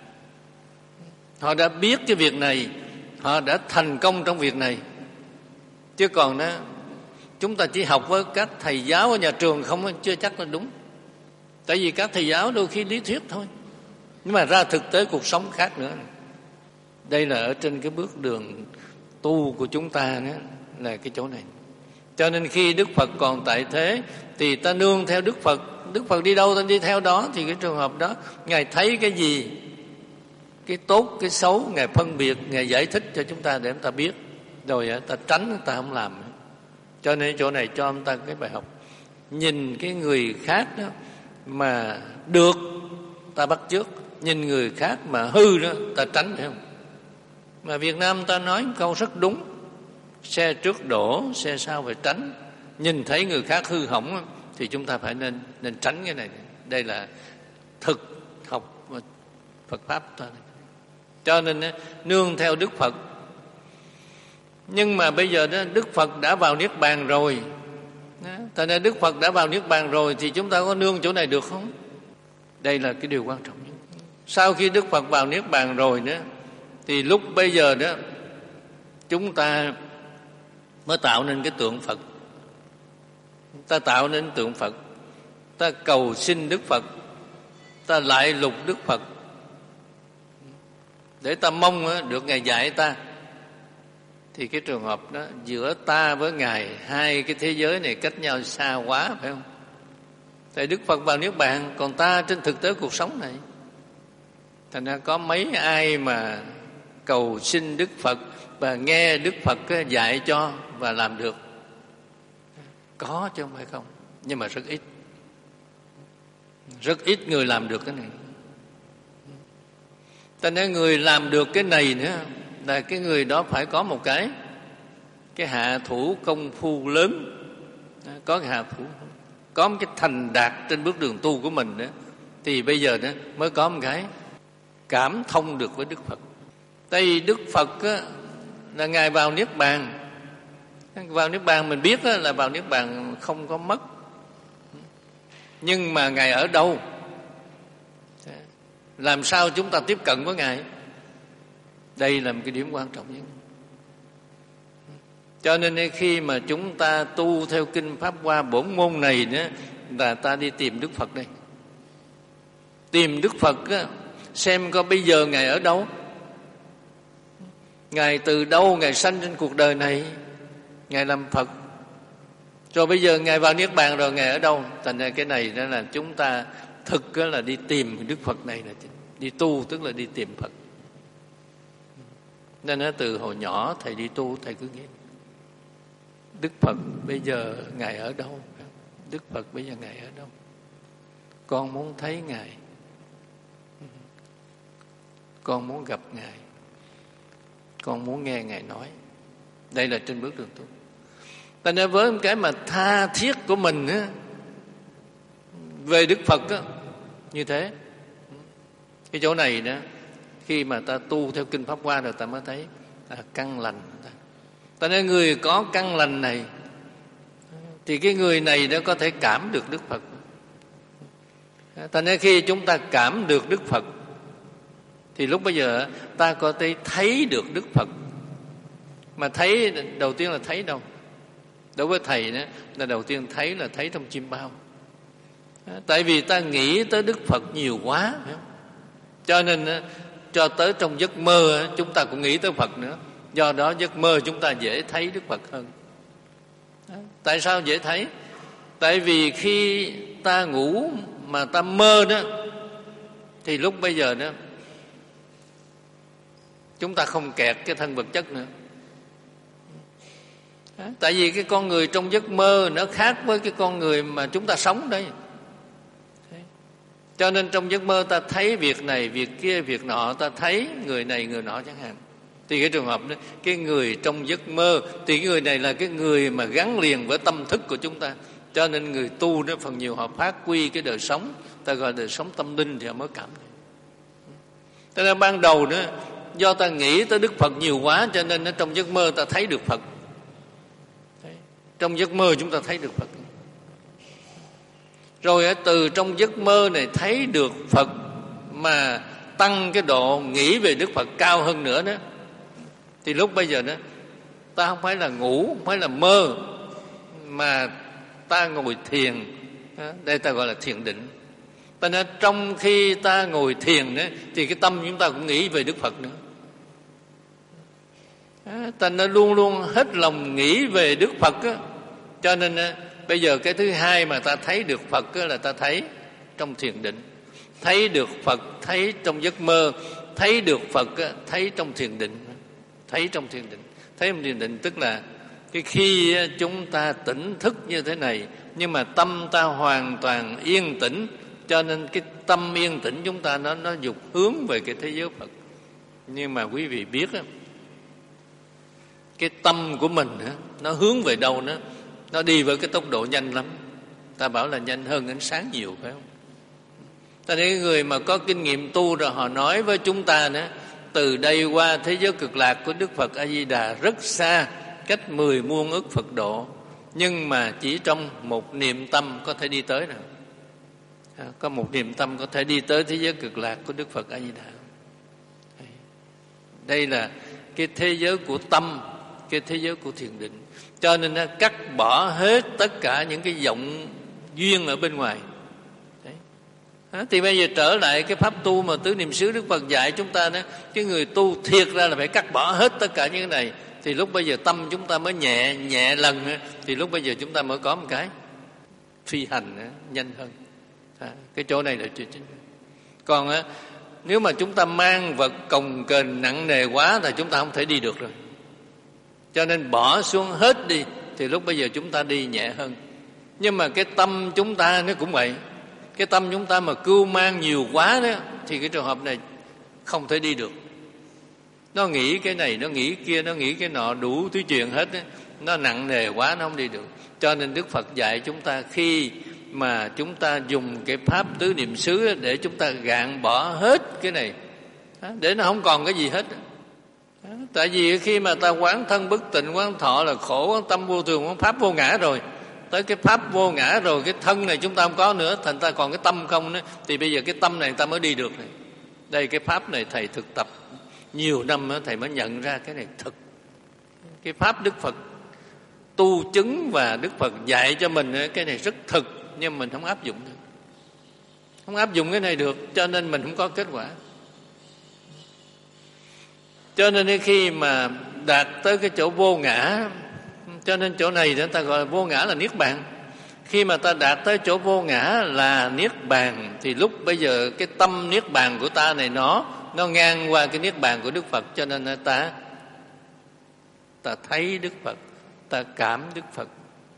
Họ đã biết cái việc này, họ đã thành công trong việc này. Chứ còn đó chúng ta chỉ học với các thầy giáo ở nhà trường không, chưa chắc là đúng. Tại vì các thầy giáo đôi khi lý thuyết thôi, nhưng mà ra thực tế cuộc sống khác nữa. Đây là ở trên cái bước đường tu của chúng ta đó, là cái chỗ này. Cho nên khi Đức Phật còn tại thế thì ta nương theo Đức Phật. Đức Phật đi đâu ta đi theo đó. Thì cái trường hợp đó Ngài thấy cái gì, cái tốt, cái xấu, Ngài phân biệt, Ngài giải thích cho chúng ta để chúng ta biết. Rồi ta tránh, ta không làm. Cho nên chỗ này cho chúng ta cái bài học. Nhìn cái người khác đó mà được ta bắt chước, nhìn người khác mà hư đó ta tránh, phải không? Mà Việt Nam ta nói câu rất đúng, xe trước đổ, xe sau phải tránh. Nhìn thấy người khác hư hỏng thì chúng ta phải nên nên tránh cái này. Đây là thực học Phật pháp thôi. Cho nên nương theo Đức Phật. Nhưng mà bây giờ đó Đức Phật đã vào niết bàn rồi. Tại nên Đức Phật đã vào niết bàn rồi thì chúng ta có nương chỗ này được không? Đây là cái điều quan trọng nhất. Sau khi Đức Phật vào niết bàn rồi đó, thì lúc bây giờ đó chúng ta mới tạo nên cái tượng Phật. Ta tạo nên tượng Phật. ta cầu xin Đức Phật, ta lại lục Đức Phật để ta mong được Ngài dạy ta, thì cái trường hợp đó giữa ta với Ngài, hai cái thế giới này cách nhau xa quá, phải không? Tại Đức Phật vào Niết Bàn, còn ta trên thực tế cuộc sống này. Thành ra có mấy ai mà cầu xin Đức Phật và nghe Đức Phật dạy cho và làm được? Có chứ không phải không, nhưng mà rất ít. Rất ít người làm được cái này. Thành ra người làm được cái này nữa là cái người đó phải có một cái cái hạ thủ công phu lớn, có cái hạ thủ, có một cái thành đạt trên bước đường tu của mình nữa, thì bây giờ đó mới có một cái cảm thông được với Đức Phật. Tại vì Đức Phật á, là Ngài vào Niết Bàn. Vào Niết Bàn mình biết á, là vào Niết Bàn không có mất. Nhưng mà Ngài ở đâu? Làm sao chúng ta tiếp cận với Ngài? Đây là một cái điểm quan trọng nhất. Cho nên khi mà chúng ta tu theo Kinh Pháp Hoa bổn môn này nữa, là ta đi tìm Đức Phật đây. Tìm Đức Phật á, xem coi bây giờ Ngài ở đâu. Ngài từ đâu Ngài sanh trên cuộc đời này, Ngài làm Phật. Rồi bây giờ Ngài vào Niết Bàn rồi, Ngài ở đâu? Thành ra cái này đó là chúng ta thực là đi tìm Đức Phật này, là đi tu, tức là đi tìm Phật. Nên nó từ hồi nhỏ thầy đi tu, thầy cứ nghĩ Đức Phật bây giờ Ngài ở đâu? Đức Phật bây giờ Ngài ở đâu? Con muốn thấy Ngài, con muốn gặp Ngài, con muốn nghe Ngài nói. Đây là trên bước đường tu. Ta nói với một cái mà tha thiết của mình á, về Đức Phật á, như thế. Cái chỗ này đó, khi mà ta tu theo Kinh Pháp Hoa rồi ta mới thấy là căn lành. Ta nói người có căn lành này thì cái người này nó có thể cảm được Đức Phật. Ta nói khi chúng ta cảm được Đức Phật thì lúc bây giờ ta có thể thấy được Đức Phật. Mà thấy đầu tiên là thấy đâu? Đối với thầy đó, là đầu tiên thấy là thấy trong chim bao. Tại vì ta nghĩ tới Đức Phật nhiều quá, phải không? Cho nên cho tới trong giấc mơ chúng ta cũng nghĩ tới Phật nữa. Do đó giấc mơ chúng ta dễ thấy Đức Phật hơn. Tại sao dễ thấy? Tại vì khi ta ngủ mà ta mơ đó, thì lúc bây giờ đó chúng ta không kẹt cái thân vật chất nữa. Tại vì cái con người trong giấc mơ nó khác với cái con người mà chúng ta sống đấy. Cho nên trong giấc mơ ta thấy việc này, việc kia, việc nọ, ta thấy người này, người nọ chẳng hạn. Thì cái trường hợp đó, cái người trong giấc mơ, thì cái người này là cái người mà gắn liền với tâm thức của chúng ta. Cho nên người tu đó phần nhiều họ phát huy cái đời sống, ta gọi đời sống tâm linh thì họ mới cảm. Cho nên ban đầu đó, do ta nghĩ tới Đức Phật nhiều quá, cho nên trong giấc mơ ta thấy được Phật. Trong giấc mơ chúng ta thấy được Phật. Rồi từ trong giấc mơ này thấy được Phật mà tăng cái độ nghĩ về Đức Phật cao hơn nữa đó, thì lúc bây giờ đó ta không phải là ngủ, không phải là mơ, mà ta ngồi thiền. Đây ta gọi là thiền định. Ta nói trong khi ta ngồi thiền đó, thì cái tâm chúng ta cũng nghĩ về Đức Phật nữa. Ta nói luôn luôn hết lòng nghĩ về Đức Phật đó. Cho nên bây giờ cái thứ hai mà ta thấy được Phật là ta thấy trong thiền định. Thấy được Phật, thấy trong giấc mơ. Thấy được Phật, thấy trong thiền định. Thấy trong thiền định. Thấy trong thiền định tức là cái khi chúng ta tỉnh thức như thế này, nhưng mà tâm ta hoàn toàn yên tĩnh, cho nên cái tâm yên tĩnh chúng ta nó nó dục hướng về cái thế giới Phật. Nhưng mà quý vị biết á, cái tâm của mình nó hướng về đâu nữa, nó đi với cái tốc độ nhanh lắm. Ta bảo là nhanh hơn ánh sáng nhiều, phải không? Ta thấy người mà có kinh nghiệm tu rồi họ nói với chúng ta nữa, từ đây qua thế giới cực lạc của Đức Phật A Di Đà rất xa, cách mười muôn ức Phật độ, nhưng mà chỉ trong một niệm tâm có thể đi tới rồi. Có một niệm tâm có thể đi tới thế giới cực lạc của Đức Phật A Di Đà. Đây là cái thế giới của tâm, cái thế giới của thiền định. Cho nên nó cắt bỏ hết tất cả những cái vọng duyên ở bên ngoài. Thì bây giờ trở lại cái pháp tu mà tứ niệm xứ Đức Phật dạy chúng ta đó, cái người tu thiệt ra là phải cắt bỏ hết tất cả những cái này, thì lúc bây giờ tâm chúng ta mới nhẹ nhẹ lần, thì lúc bây giờ chúng ta mới có một cái phi hành nhanh hơn. Cái chỗ này là chuyện chính. Còn nếu mà chúng ta mang vật cồng kềnh nặng nề quá thì chúng ta không thể đi được rồi. Cho nên bỏ xuống hết đi, thì lúc bây giờ chúng ta đi nhẹ hơn. Nhưng mà cái tâm chúng ta nó cũng vậy. Cái tâm chúng ta mà cưu mang nhiều quá đó, thì cái trường hợp này không thể đi được. Nó nghĩ cái này, nó nghĩ kia, nó nghĩ cái nọ, đủ thứ chuyện hết đó. Nó nặng nề quá, nó không đi được. Cho nên Đức Phật dạy chúng ta khi mà chúng ta dùng cái pháp tứ niệm xứ để chúng ta gạn bỏ hết cái này, để nó không còn cái gì hết. Tại vì khi mà ta quán thân bất tịnh, quán thọ là khổ, quán tâm vô thường, quán pháp vô ngã rồi, tới cái pháp vô ngã rồi, cái thân này chúng ta không có nữa, thành ta còn cái tâm không nữa, thì bây giờ cái tâm này ta mới đi được này. Đây cái pháp này thầy thực tập nhiều năm thầy mới nhận ra cái này thực. Cái pháp Đức Phật tu chứng và Đức Phật dạy cho mình cái này rất thực, nhưng mình không áp dụng được. Không áp dụng cái này được, cho nên mình không có kết quả. Cho nên khi mà đạt tới cái chỗ vô ngã, cho nên chỗ này người ta gọi là vô ngã là niết bàn. Khi mà ta đạt tới chỗ vô ngã là niết bàn, thì lúc bây giờ cái tâm niết bàn của ta này nó nó ngang qua cái niết bàn của Đức Phật, cho nên ta ta thấy Đức Phật, ta cảm Đức Phật,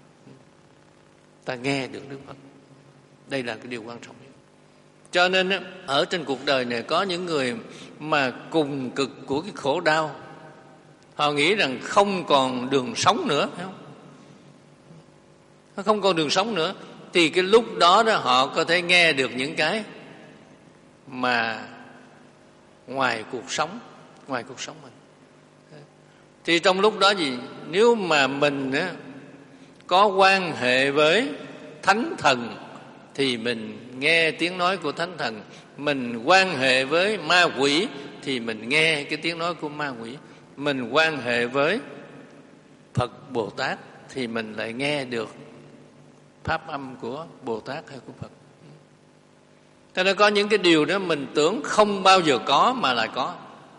ta nghe được Đức Phật. Đây là cái điều quan trọng nhất. Cho nên ở trên cuộc đời này có những người mà cùng cực của cái khổ đau, họ nghĩ rằng không còn đường sống nữa, phải không? Không còn đường sống nữa, thì cái lúc đó đó họ có thể nghe được những cái mà ngoài cuộc sống, ngoài cuộc sống mình. Thì trong lúc đó gì, nếu mà mình á, có quan hệ với thánh thần thì mình nghe tiếng nói của thánh thần. Mình quan hệ với ma quỷ thì mình nghe cái tiếng nói của ma quỷ. Mình quan hệ với Phật Bồ Tát thì mình lại nghe được pháp âm của Bồ Tát hay của Phật. Cho nên có những cái điều đó mình tưởng không bao giờ có mà lại có.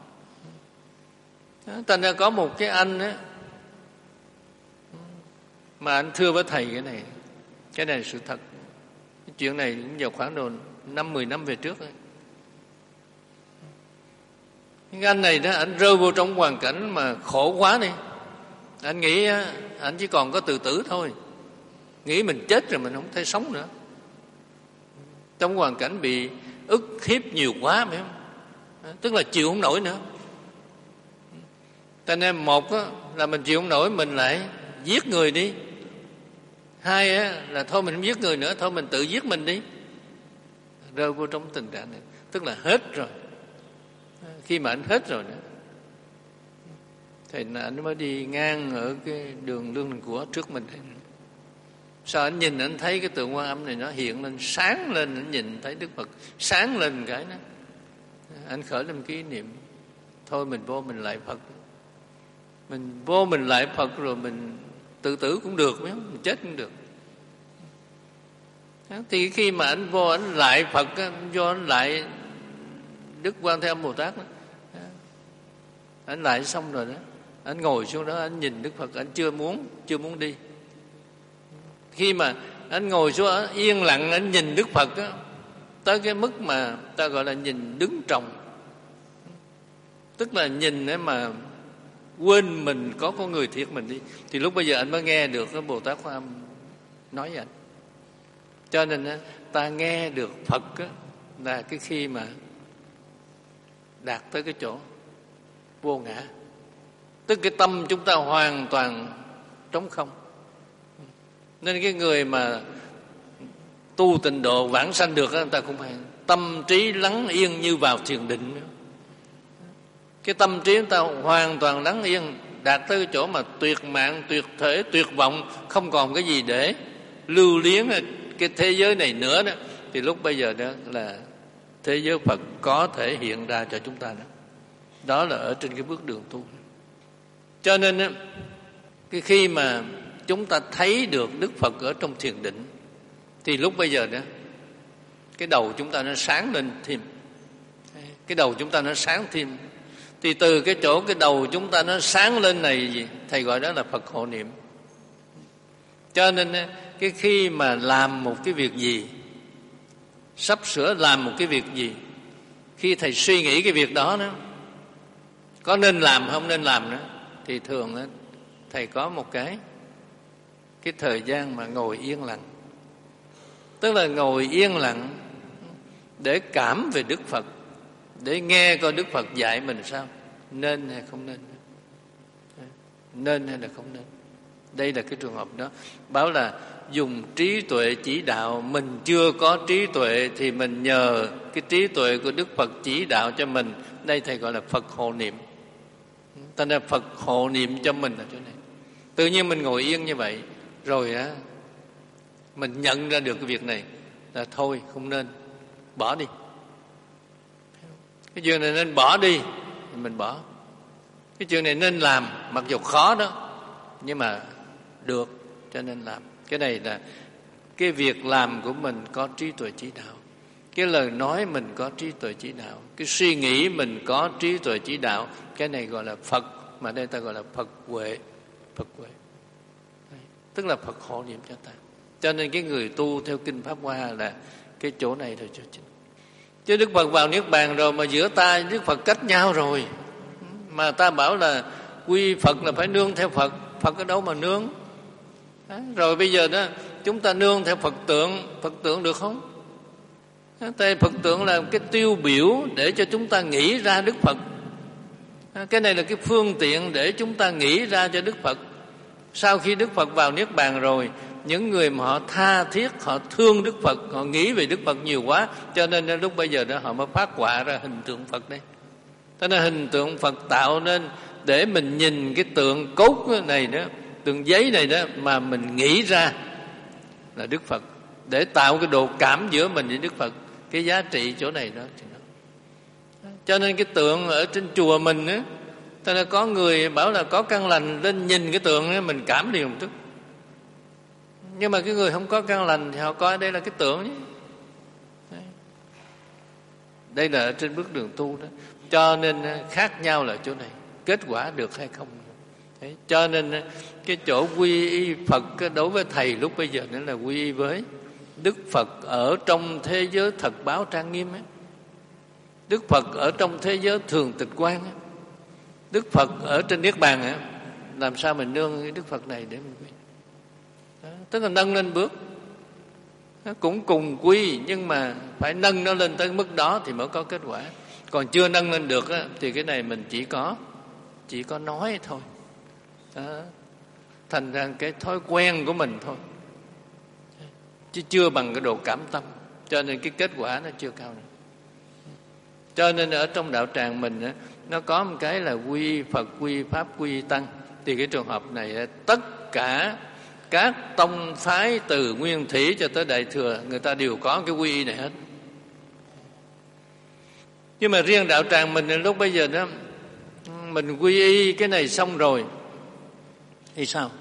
Thành ra có một cái anh đó, mà anh thưa với thầy cái này, cái này là sự thật. Cái chuyện này cũng vào khoảng độ năm mười năm về trước ấy. Cái anh này đó, anh rơi vô trong hoàn cảnh mà khổ quá đi. Anh nghĩ anh chỉ còn có tự tử thôi, nghĩ mình chết rồi mình không thể sống nữa. Trong hoàn cảnh bị ức hiếp nhiều quá, phải không? Tức là chịu không nổi nữa. Cho nên một á, là mình chịu không nổi, mình lại giết người đi. Hai á, là thôi mình không giết người nữa, thôi mình tự giết mình đi. Rơi vô trong tình trạng này, tức là hết rồi. Khi mà anh hết rồi nữa, thì anh mới đi ngang ở cái đường Lương Đình Của trước mình. Sao anh nhìn anh thấy cái tượng Quan Âm này nó hiện lên, sáng lên, anh nhìn thấy Đức Phật sáng lên cái đó, anh khởi lên kỷ niệm, thôi mình vô mình lại Phật, mình vô mình lại Phật rồi mình tự tử cũng được, phải không? Mình chết cũng được. Thì khi mà anh vô anh lại Phật, anh vô anh lại Đức Quan Thế Âm Bồ Tát đó, anh lại xong rồi đó, anh ngồi xuống đó, anh nhìn Đức Phật, anh chưa muốn chưa muốn đi. Khi mà anh ngồi xuống yên lặng, anh nhìn Đức Phật đó, tới cái mức mà ta gọi là nhìn đứng trồng, tức là nhìn để mà quên mình có con người thiệt mình đi, thì lúc bây giờ anh mới nghe được cái Bồ Tát Quan Âm nói với anh. Cho nên ta nghe được Phật đó, là cái khi mà đạt tới cái chỗ vô ngã, tức cái tâm chúng ta hoàn toàn trống không. Nên cái người mà tu tịnh độ vãng sanh được, người ta cũng hay tâm trí lắng yên như vào thiền định. Cái tâm trí chúng ta hoàn toàn lắng yên, đạt tới cái chỗ mà tuyệt mạng, tuyệt thể, tuyệt vọng, không còn cái gì để lưu luyến cái thế giới này nữa đó, thì lúc bây giờ đó là thế giới Phật có thể hiện ra cho chúng ta đó. Đó là ở trên cái bước đường tu. Cho nên đó, cái khi mà chúng ta thấy được Đức Phật ở trong thiền định, thì lúc bây giờ đó cái đầu chúng ta nó sáng lên thêm, cái đầu chúng ta nó sáng thêm. Thì từ cái chỗ cái đầu chúng ta nó sáng lên này gì thầy gọi đó là Phật hộ niệm. Cho nên cái khi mà làm một cái việc gì, sắp sửa làm một cái việc gì, khi thầy suy nghĩ cái việc đó đó có nên làm không nên làm nữa, thì thường đó, thầy có một cái cái thời gian mà ngồi yên lặng. Tức là ngồi yên lặng để cảm về Đức Phật, để nghe coi Đức Phật dạy mình sao, nên hay không nên, nên hay là không nên. Đây là cái trường hợp đó. Bảo là dùng trí tuệ chỉ đạo. Mình chưa có trí tuệ thì mình nhờ cái trí tuệ của Đức Phật chỉ đạo cho mình. Đây thầy gọi là Phật hộ niệm. Ta là Phật hộ niệm cho mình ở chỗ này. Tự nhiên mình ngồi yên như vậy, rồi á mình nhận ra được cái việc này là thôi không nên, bỏ đi. Cái chuyện này nên bỏ đi thì mình bỏ. Cái chuyện này nên làm, mặc dù khó đó, nhưng mà được cho nên làm. Cái này là cái việc làm của mình có trí tuệ chỉ đạo, cái lời nói mình có trí tuệ chỉ đạo, cái suy nghĩ mình có trí tuệ chỉ đạo. Cái này gọi là Phật, mà đây ta gọi là Phật huệ. Phật huệ tức là Phật hộ niệm cho ta. Cho nên cái người tu theo kinh Pháp Hoa là cái chỗ này thôi cho chính. Chứ Đức Phật vào Niết Bàn rồi mà giữa ta Đức Phật cách nhau rồi, mà ta bảo là quy Phật là phải nương theo Phật. Phật ở đâu mà nương? Đó. Rồi bây giờ đó chúng ta nương theo Phật tượng. Phật tượng được không? Tại Phật tượng là cái tiêu biểu để cho chúng ta nghĩ ra Đức Phật. Cái này là cái phương tiện để chúng ta nghĩ ra cho Đức Phật. Sau khi Đức Phật vào Niết Bàn rồi, những người mà họ tha thiết, họ thương Đức Phật, họ nghĩ về Đức Phật nhiều quá, cho nên lúc bây giờ đó họ mới phát họa ra hình tượng Phật đấy. Thế nên hình tượng Phật tạo nên để mình nhìn cái tượng cốt này đó, tượng giấy này đó, mà mình nghĩ ra là Đức Phật, để tạo cái độ cảm giữa mình với Đức Phật. Cái giá trị chỗ này đó. Cho nên cái tượng ở trên chùa mình á, thế nên có người bảo là có căn lành lên nhìn cái tượng đó, mình cảm liền một tức. Nhưng mà cái người không có căn lành thì họ coi đây là cái tượng nhé. Đây là ở trên bước đường tu đó. Cho nên khác nhau là chỗ này, kết quả được hay không. Đấy. Cho nên cái chỗ quy y Phật đối với thầy lúc bây giờ nữa là quy y với Đức Phật ở trong thế giới thật báo trang nghiêm ấy. Đức Phật ở trong thế giới thường tịch quan ấy. Đức Phật ở trên Niết Bàn ấy. Làm sao mình nương cái Đức Phật này để mình quy? Đó. Tức là nâng lên bước. Nó cũng cùng quy, nhưng mà phải nâng nó lên tới mức đó thì mới có kết quả. Còn chưa nâng lên được á, thì cái này mình chỉ có chỉ có nói thôi. Đó. Thành ra cái thói quen của mình thôi, chứ chưa bằng cái độ cảm tâm. Cho nên cái kết quả nó chưa cao nữa. Cho nên ở trong đạo tràng mình á, nó có một cái là quy Phật, quy Pháp, quy Tăng. Thì cái trường hợp này tất cả các tông phái từ Nguyên Thủy cho tới Đại Thừa, người ta đều có cái quy y này hết. Nhưng mà riêng đạo tràng mình lúc bây giờ đó, mình quy y cái này xong rồi thì sao?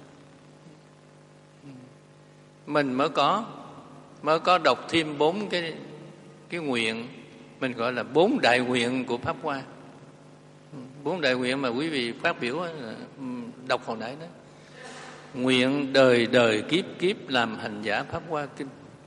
Mình mới có mới có đọc thêm bốn cái cái nguyện, mình gọi là bốn đại nguyện của Pháp Hoa. Bốn đại nguyện mà quý vị phát biểu đọc hồi nãy đó. Nguyện đời đời kiếp kiếp làm hành giả Pháp Hoa Kinh,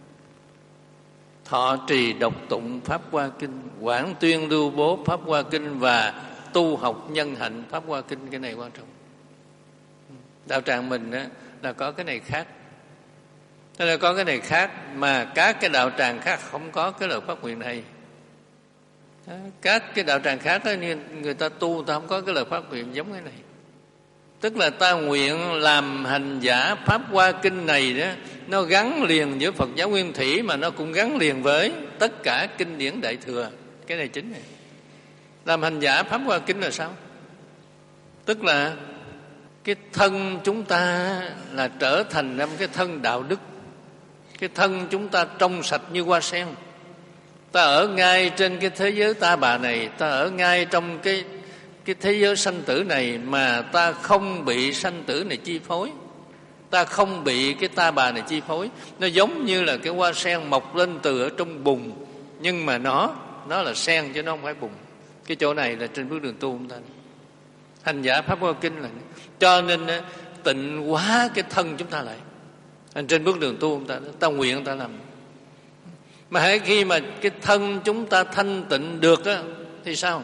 thọ trì đọc tụng Pháp Hoa Kinh, quảng tuyên lưu bố Pháp Hoa Kinh và tu học nhân hạnh Pháp Hoa Kinh. Cái này quan trọng. Đạo tràng mình á, là có cái này khác. Thế là có cái này khác mà các cái đạo tràng khác không có cái lời phát nguyện này. Các cái đạo tràng khác đó, người ta tu người ta không có cái lời phát nguyện giống cái này. Tức là ta nguyện làm hành giả Pháp Hoa Kinh này đó, nó gắn liền với Phật giáo Nguyên Thủy, mà nó cũng gắn liền với tất cả kinh điển Đại Thừa. Cái này chính này. Làm hành giả Pháp Hoa Kinh là sao? Tức là cái thân chúng ta là trở thành một cái thân đạo đức. Cái thân chúng ta trong sạch như hoa sen. Ta ở ngay trên cái thế giới ta bà này, ta ở ngay trong cái cái thế giới sanh tử này mà ta không bị sanh tử này chi phối. Ta ta không bị cái ta bà này chi phối. Nó giống như là cái hoa sen mọc lên từ ở trong bùn, nhưng mà nó nó là sen chứ nó không phải bùn. Cái chỗ này là trên bước đường tu chúng ta. Hành giả Pháp Hoa Kinh là cho nên tịnh hóa cái thân chúng ta lại. Trên bước đường tu chúng ta, ta nguyện ta làm. Mà hãy khi mà cái thân chúng ta thanh tịnh được á, thì sao?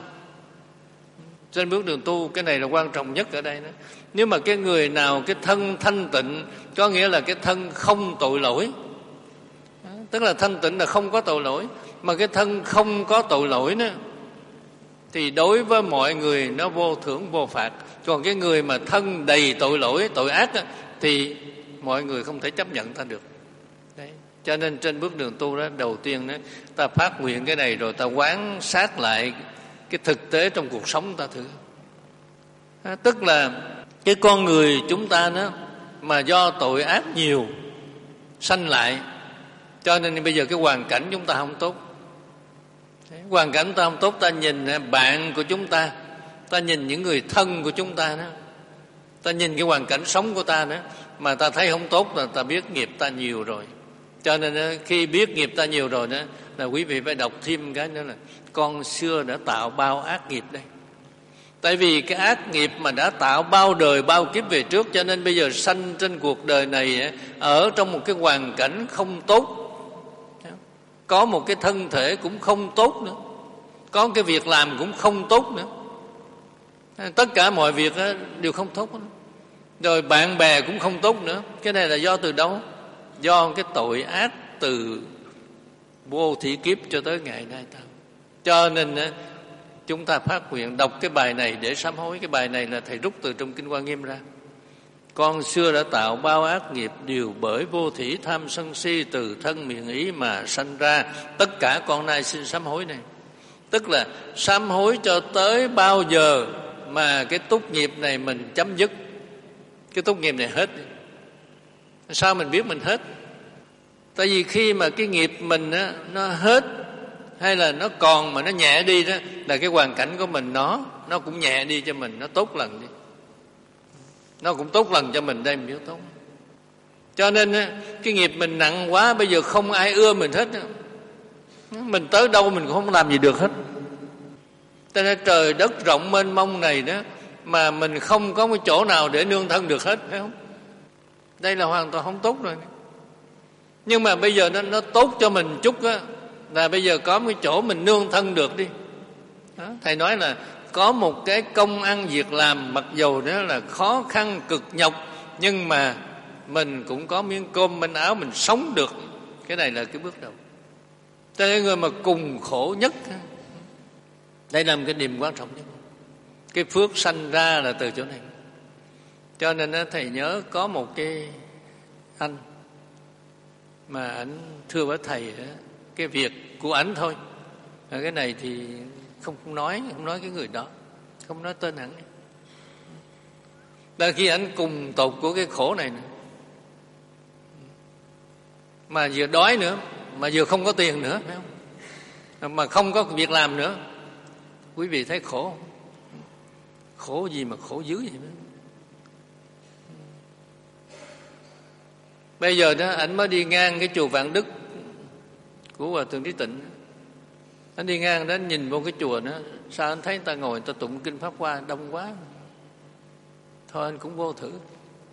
Trên bước đường tu cái này là quan trọng nhất ở đây đó. Nếu mà cái người nào cái thân thanh tịnh, có nghĩa là cái thân không tội lỗi, tức là thanh tịnh là không có tội lỗi. Mà cái thân không có tội lỗi nữa thì đối với mọi người nó vô thưởng vô phạt. Còn cái người mà thân đầy tội lỗi, tội ác á, thì mọi người không thể chấp nhận ta được. Đấy. Cho nên trên bước đường tu đó, đầu tiên đó, ta phát nguyện cái này rồi ta quán sát lại cái thực tế trong cuộc sống ta thử. À, tức là cái con người chúng ta đó mà do tội ác nhiều sanh lại, cho nên bây giờ cái hoàn cảnh chúng ta không tốt. Đấy, hoàn cảnh ta không tốt, ta nhìn bạn của chúng ta, ta nhìn những người thân của chúng ta đó, ta nhìn cái hoàn cảnh sống của ta đó, mà ta thấy không tốt là ta biết nghiệp ta nhiều rồi. Cho nên khi biết nghiệp ta nhiều rồi đó, là quý vị phải đọc thêm cái nữa là con xưa đã tạo bao ác nghiệp đây. Tại vì cái ác nghiệp mà đã tạo bao đời bao kiếp về trước, cho nên bây giờ sanh trên cuộc đời này ở trong một cái hoàn cảnh không tốt, có một cái thân thể cũng không tốt nữa, có cái việc làm cũng không tốt nữa, tất cả mọi việc đều không tốt nữa. Rồi bạn bè cũng không tốt nữa. Cái này là do từ đâu? Do cái tội ác từ vô thị kiếp cho tới ngày nay ta. Cho nên chúng ta phát nguyện đọc cái bài này để sám hối. Cái bài này là thầy rút từ trong Kinh Hoa Nghiêm ra. Con xưa đã tạo bao ác nghiệp, đều bởi vô thỉ tham sân si từ thân miệng ý mà sanh ra. Tất cả con nay xin sám hối này. Tức là sám hối cho tới bao giờ mà cái túc nghiệp này mình chấm dứt, cái túc nghiệp này hết. Sao mình biết mình hết? Tại vì khi mà cái nghiệp mình á, nó hết hay là nó còn mà nó nhẹ đi đó, là cái hoàn cảnh của mình nó nó cũng nhẹ đi cho mình, nó tốt lần đi, nó cũng tốt lần cho mình đây, mình biết tốt. Cho nên á, cái nghiệp mình nặng quá, bây giờ không ai ưa mình hết. Mình tới đâu mình cũng không làm gì được hết. Cho nên trời đất rộng mênh mông này đó, mà mình không có một chỗ nào để nương thân được hết, phải không? Đây là hoàn toàn không tốt rồi. Nhưng mà bây giờ nó, nó tốt cho mình chút á, là bây giờ có một chỗ mình nương thân được đi. Đó, thầy nói là có một cái công ăn việc làm, mặc dầu đó là khó khăn cực nhọc, nhưng mà mình cũng có miếng cơm manh áo, mình sống được. Cái này là cái bước đầu. Cho nên người mà cùng khổ nhất, đây là một cái điểm quan trọng nhất. Cái phước sanh ra là từ chỗ này. Cho nên thầy nhớ có một cái anh mà ảnh thưa với thầy cái việc của ảnh thôi. Cái này thì không, không nói, không nói cái người đó, không nói tên ảnh. Là khi ảnh cùng tột của cái khổ này nữa, mà vừa đói nữa, mà vừa không có tiền nữa, phải không? Mà không có việc làm nữa. Quý vị thấy khổ không? Khổ gì mà khổ dữ vậy đó. Bây giờ đó ảnh mới đi ngang cái chùa Vạn Đức của Hòa Thượng Trí Tịnh. Anh đi ngang đó nhìn vô cái chùa đó, sao anh thấy người ta ngồi người ta tụng kinh Pháp Hoa đông quá, thôi anh cũng vô thử.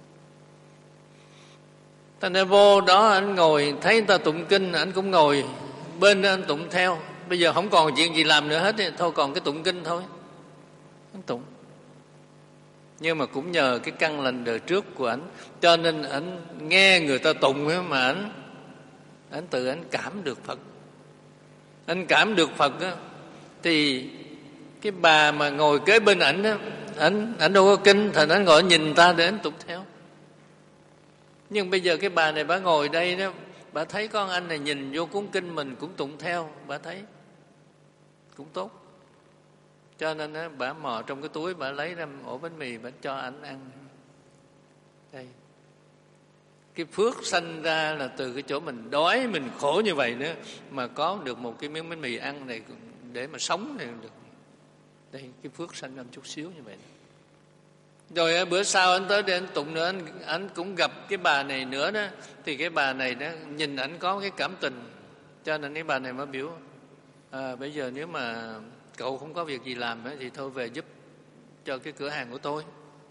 Thành ra vô đó anh ngồi thấy người ta tụng kinh, anh cũng ngồi bên đó anh tụng theo. Bây giờ không còn chuyện gì làm nữa hết, thôi còn cái tụng kinh thôi, anh tụng. Nhưng mà cũng nhờ cái căn lành đời trước của ảnh, cho nên ảnh nghe người ta tụng mà ảnh ảnh tự ảnh cảm được Phật. Anh cảm được Phật á, thì cái bà mà ngồi kế bên ảnh á, ảnh ảnh đâu có kinh, thành ảnh ngồi nhìn ta để ảnh tụng theo. Nhưng bây giờ cái bà này bà ngồi đây đó, bà thấy con anh này nhìn vô cuốn kinh mình cũng tụng theo, bà thấy cũng tốt. Cho nên á, bà mò trong cái túi, bà lấy ra ổ bánh mì, bà cho ảnh ăn. Đây, cái phước sanh ra là từ cái chỗ mình đói, mình khổ như vậy nữa, mà có được một cái miếng bánh mì ăn này để mà sống này được. Đây, cái phước sanh ra một chút xíu như vậy. Rồi bữa sau anh tới đây anh tụng nữa, anh, anh cũng gặp cái bà này nữa đó. Thì cái bà này đó nhìn ảnh có cái cảm tình, cho nên cái bà này mới biểu à, bây giờ nếu mà cậu không có việc gì làm đó, thì thôi về giúp cho cái cửa hàng của tôi.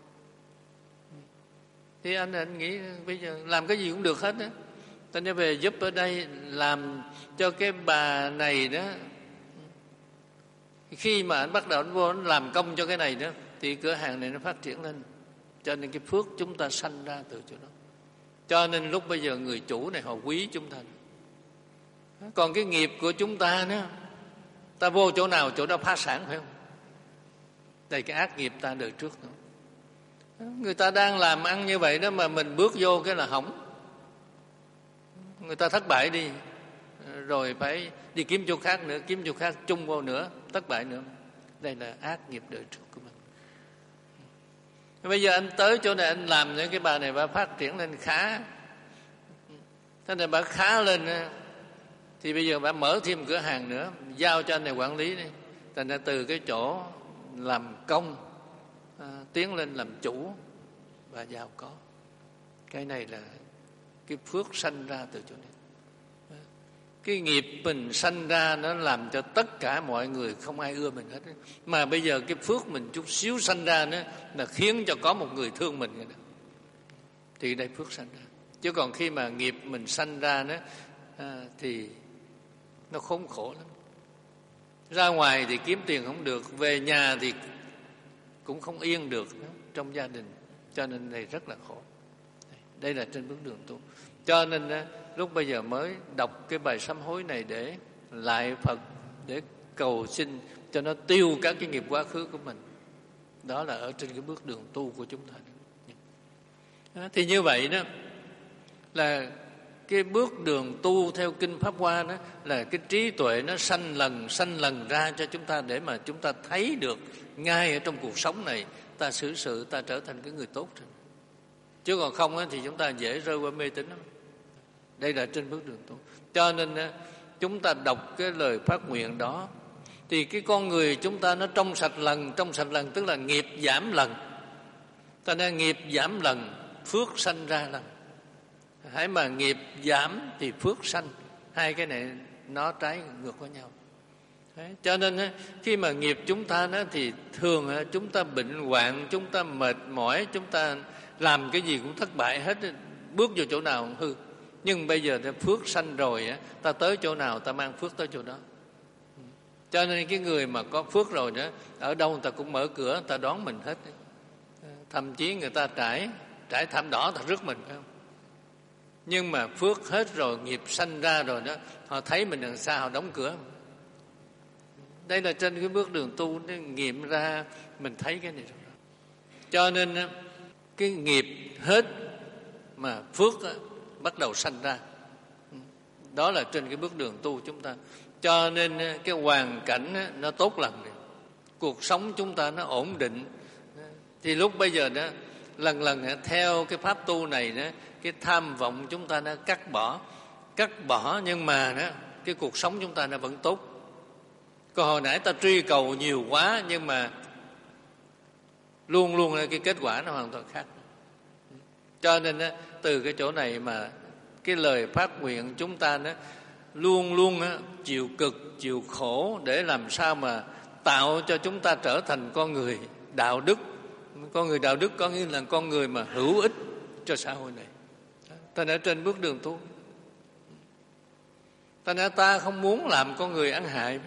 Thì anh anh nghĩ bây giờ làm cái gì cũng được hết đó. Tôi nên về giúp ở đây làm cho cái bà này đó. Khi mà anh bắt đầu anh vô anh làm công cho cái này đó, thì cửa hàng này nó phát triển lên. Cho nên cái phước chúng ta sanh ra từ chỗ đó. Cho nên lúc bây giờ người chủ này họ quý chúng ta. Còn cái nghiệp của chúng ta đó, ta vô chỗ nào chỗ đó phá sản, phải không? Đây cái ác nghiệp ta đời trước nữa. Người ta đang làm ăn như vậy đó mà mình bước vô cái là hỏng. Người ta thất bại đi, rồi phải đi kiếm chỗ khác nữa, kiếm chỗ khác chung vô nữa, thất bại nữa. Đây là ác nghiệp đời trước của mình. Bây giờ anh tới chỗ này anh làm những cái bà này bà phát triển lên khá. Thế này bà khá lên, thì bây giờ bà mở thêm cửa hàng nữa, giao cho anh này quản lý đi. Thành ra từ cái chỗ làm công à, tiến lên làm chủ và giàu có. Cái này là cái phước sanh ra từ chỗ này. Cái nghiệp mình sanh ra nó làm cho tất cả mọi người không ai ưa mình hết. Mà bây giờ cái phước mình chút xíu sanh ra nữa là khiến cho có một người thương mình. Thì đây phước sanh ra. Chứ còn khi mà nghiệp mình sanh ra nữa à, thì nó khốn khổ lắm. Ra ngoài thì kiếm tiền không được, về nhà thì cũng không yên được nữa, trong gia đình. Cho nên này rất là khổ. Đây là trên bước đường tu. Cho nên lúc bây giờ mới đọc cái bài sám hối này để lại Phật, để cầu xin cho nó tiêu các cái nghiệp quá khứ của mình. Đó là ở trên cái bước đường tu của chúng ta. Thì như vậy đó là cái bước đường tu theo Kinh Pháp Hoa đó là cái trí tuệ nó sanh lần sanh lần ra cho chúng ta, để mà chúng ta thấy được ngay ở trong cuộc sống này ta xử sự, ta trở thành cái người tốt. Chứ còn không thì chúng ta dễ rơi qua mê tín lắm. Đây là trên bước đường tu. Cho nên chúng ta đọc cái lời phát nguyện đó, thì cái con người chúng ta nó trong sạch lần, trong sạch lần tức là nghiệp giảm lần. Ta nên nghiệp giảm lần, phước sanh ra lần. Hãy mà nghiệp giảm thì phước sanh. Hai cái này nó trái ngược với nhau. Đấy, cho nên khi mà nghiệp chúng ta đó, thì thường chúng ta bệnh hoạn, chúng ta mệt mỏi, chúng ta làm cái gì cũng thất bại hết, bước vào chỗ nào cũng hư. Nhưng bây giờ ta phước sanh rồi, ta tới chỗ nào ta mang phước tới chỗ đó. Cho nên cái người mà có phước rồi đó, ở đâu người ta cũng mở cửa, người ta đón mình hết. Thậm chí người ta trải trải thảm đỏ ta rước mình, phải không? Nhưng mà phước hết rồi, nghiệp sanh ra rồi đó, họ thấy mình đằng xa họ đóng cửa. Đây là trên cái bước đường tu nó nghiệm ra mình thấy cái này rồi. Cho nên cái nghiệp hết mà phước bắt đầu sanh ra. Đó là trên cái bước đường tu chúng ta. Cho nên cái hoàn cảnh nó tốt lành, cuộc sống chúng ta nó ổn định. Thì lúc bây giờ đó, lần lần theo cái pháp tu này đó, cái tham vọng chúng ta nó cắt bỏ, cắt bỏ nhưng mà đó, cái cuộc sống chúng ta nó vẫn tốt. Còn hồi nãy ta truy cầu nhiều quá, nhưng mà luôn luôn là cái kết quả nó hoàn toàn khác. Cho nên đó, từ cái chỗ này mà cái lời phát nguyện chúng ta đó, luôn luôn đó, chịu cực, chịu khổ để làm sao mà tạo cho chúng ta trở thành con người đạo đức. Con người đạo đức có nghĩa là con người mà hữu ích cho xã hội này. Ta đã trên bước đường tu. Ta đã ta không muốn làm con người ăn hại.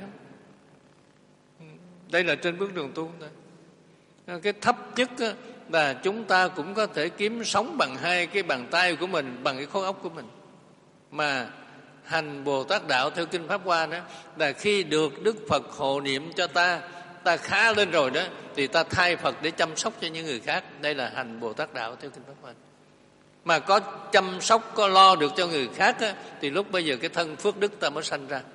Đây là trên bước đường tu. Cái thấp nhất là chúng ta cũng có thể kiếm sống bằng hai cái bàn tay của mình, bằng cái khối óc của mình. Mà hành Bồ Tát Đạo theo Kinh Pháp Hoa đó là khi được Đức Phật hộ niệm cho ta, ta khá lên rồi đó, thì ta thay Phật để chăm sóc cho những người khác. Đây là hành Bồ Tát Đạo theo Kinh Pháp Hoa. Mà có chăm sóc, có lo được cho người khác á, thì lúc bây giờ cái thân phước đức ta mới sanh ra.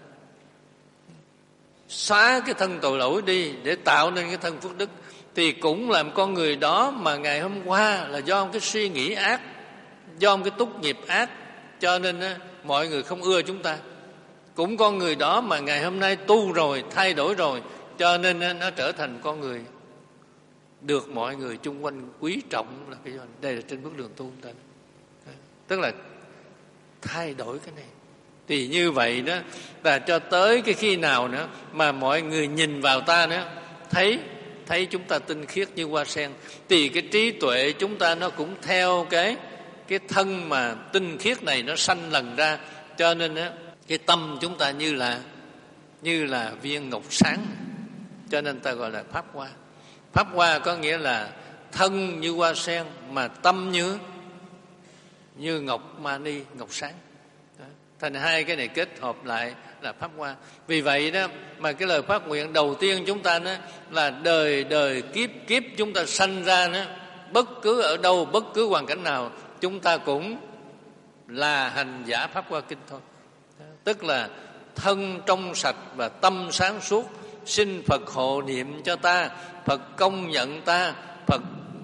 Xóa cái thân tội lỗi đi để tạo nên cái thân phước đức, thì cũng làm con người đó mà ngày hôm qua là do cái suy nghĩ ác, do cái túc nghiệp ác, cho nên á, mọi người không ưa chúng ta. Cũng con người đó mà ngày hôm nay tu rồi, thay đổi rồi, cho nên á, nó trở thành con người được mọi người chung quanh quý trọng là cái do đây là trên bước đường tu ta. Tức là thay đổi cái này. Thì như vậy đó là cho tới cái khi nào nữa mà mọi người nhìn vào ta nữa thấy thấy chúng ta tinh khiết như hoa sen, thì cái trí tuệ chúng ta nó cũng theo cái cái thân mà tinh khiết này nó sanh lần ra. Cho nên đó, cái tâm chúng ta như là như là viên ngọc sáng, cho nên ta gọi là pháp hoa. Pháp hoa có nghĩa là thân như hoa sen mà tâm như như ngọc mani, ngọc sáng. Đó. Thành hai cái này kết hợp lại là pháp hoa. Vì vậy đó mà cái lời phát nguyện đầu tiên chúng ta đó là đời đời kiếp kiếp chúng ta sanh ra đó, bất cứ ở đâu, bất cứ hoàn cảnh nào, chúng ta cũng là hành giả pháp hoa kinh thôi. Đó. Tức là thân trong sạch và tâm sáng suốt, xin Phật hộ niệm cho ta, Phật công nhận ta, Phật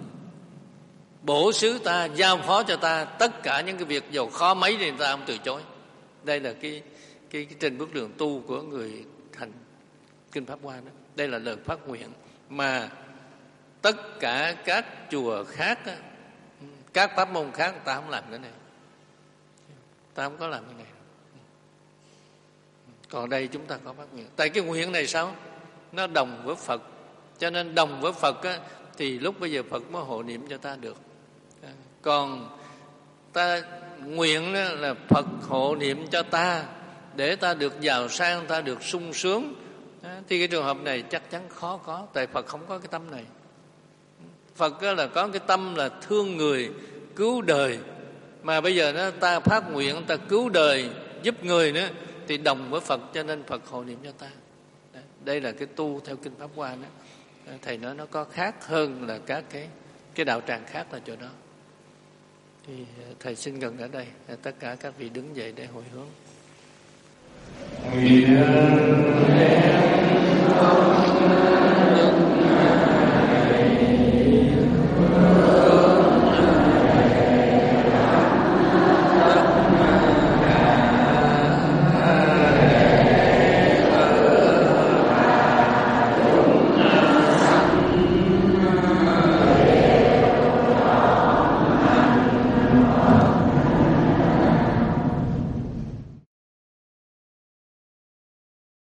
bổ xứ ta, giao phó cho ta tất cả những cái việc giàu khó mấy thì ta không từ chối. Đây là cái cái, cái trên bước đường tu của người thành kinh pháp hoa đó. Đây là lời phát nguyện mà tất cả các chùa khác, các pháp môn khác ta không làm cái này, ta không có làm cái này. Còn đây chúng ta có phát nguyện. Tại cái nguyện này sao? Nó đồng với Phật. Cho nên đồng với Phật á, thì lúc bây giờ Phật mới hộ niệm cho ta được. Còn ta nguyện là Phật hộ niệm cho ta để ta được giàu sang, ta được sung sướng, thì cái trường hợp này chắc chắn khó có. Tại Phật không có cái tâm này. Phật là có cái tâm là thương người, cứu đời. Mà bây giờ nó ta phát nguyện, ta cứu đời, giúp người nữa, thì đồng với Phật, cho nên Phật hộ niệm cho ta. Đây là cái tu theo kinh pháp hoa đó. Thầy nói nó có khác hơn là các cái cái đạo tràng khác là chỗ đó. Thì thầy xin ngừng ở đây, tất cả các vị đứng dậy để hồi hướng.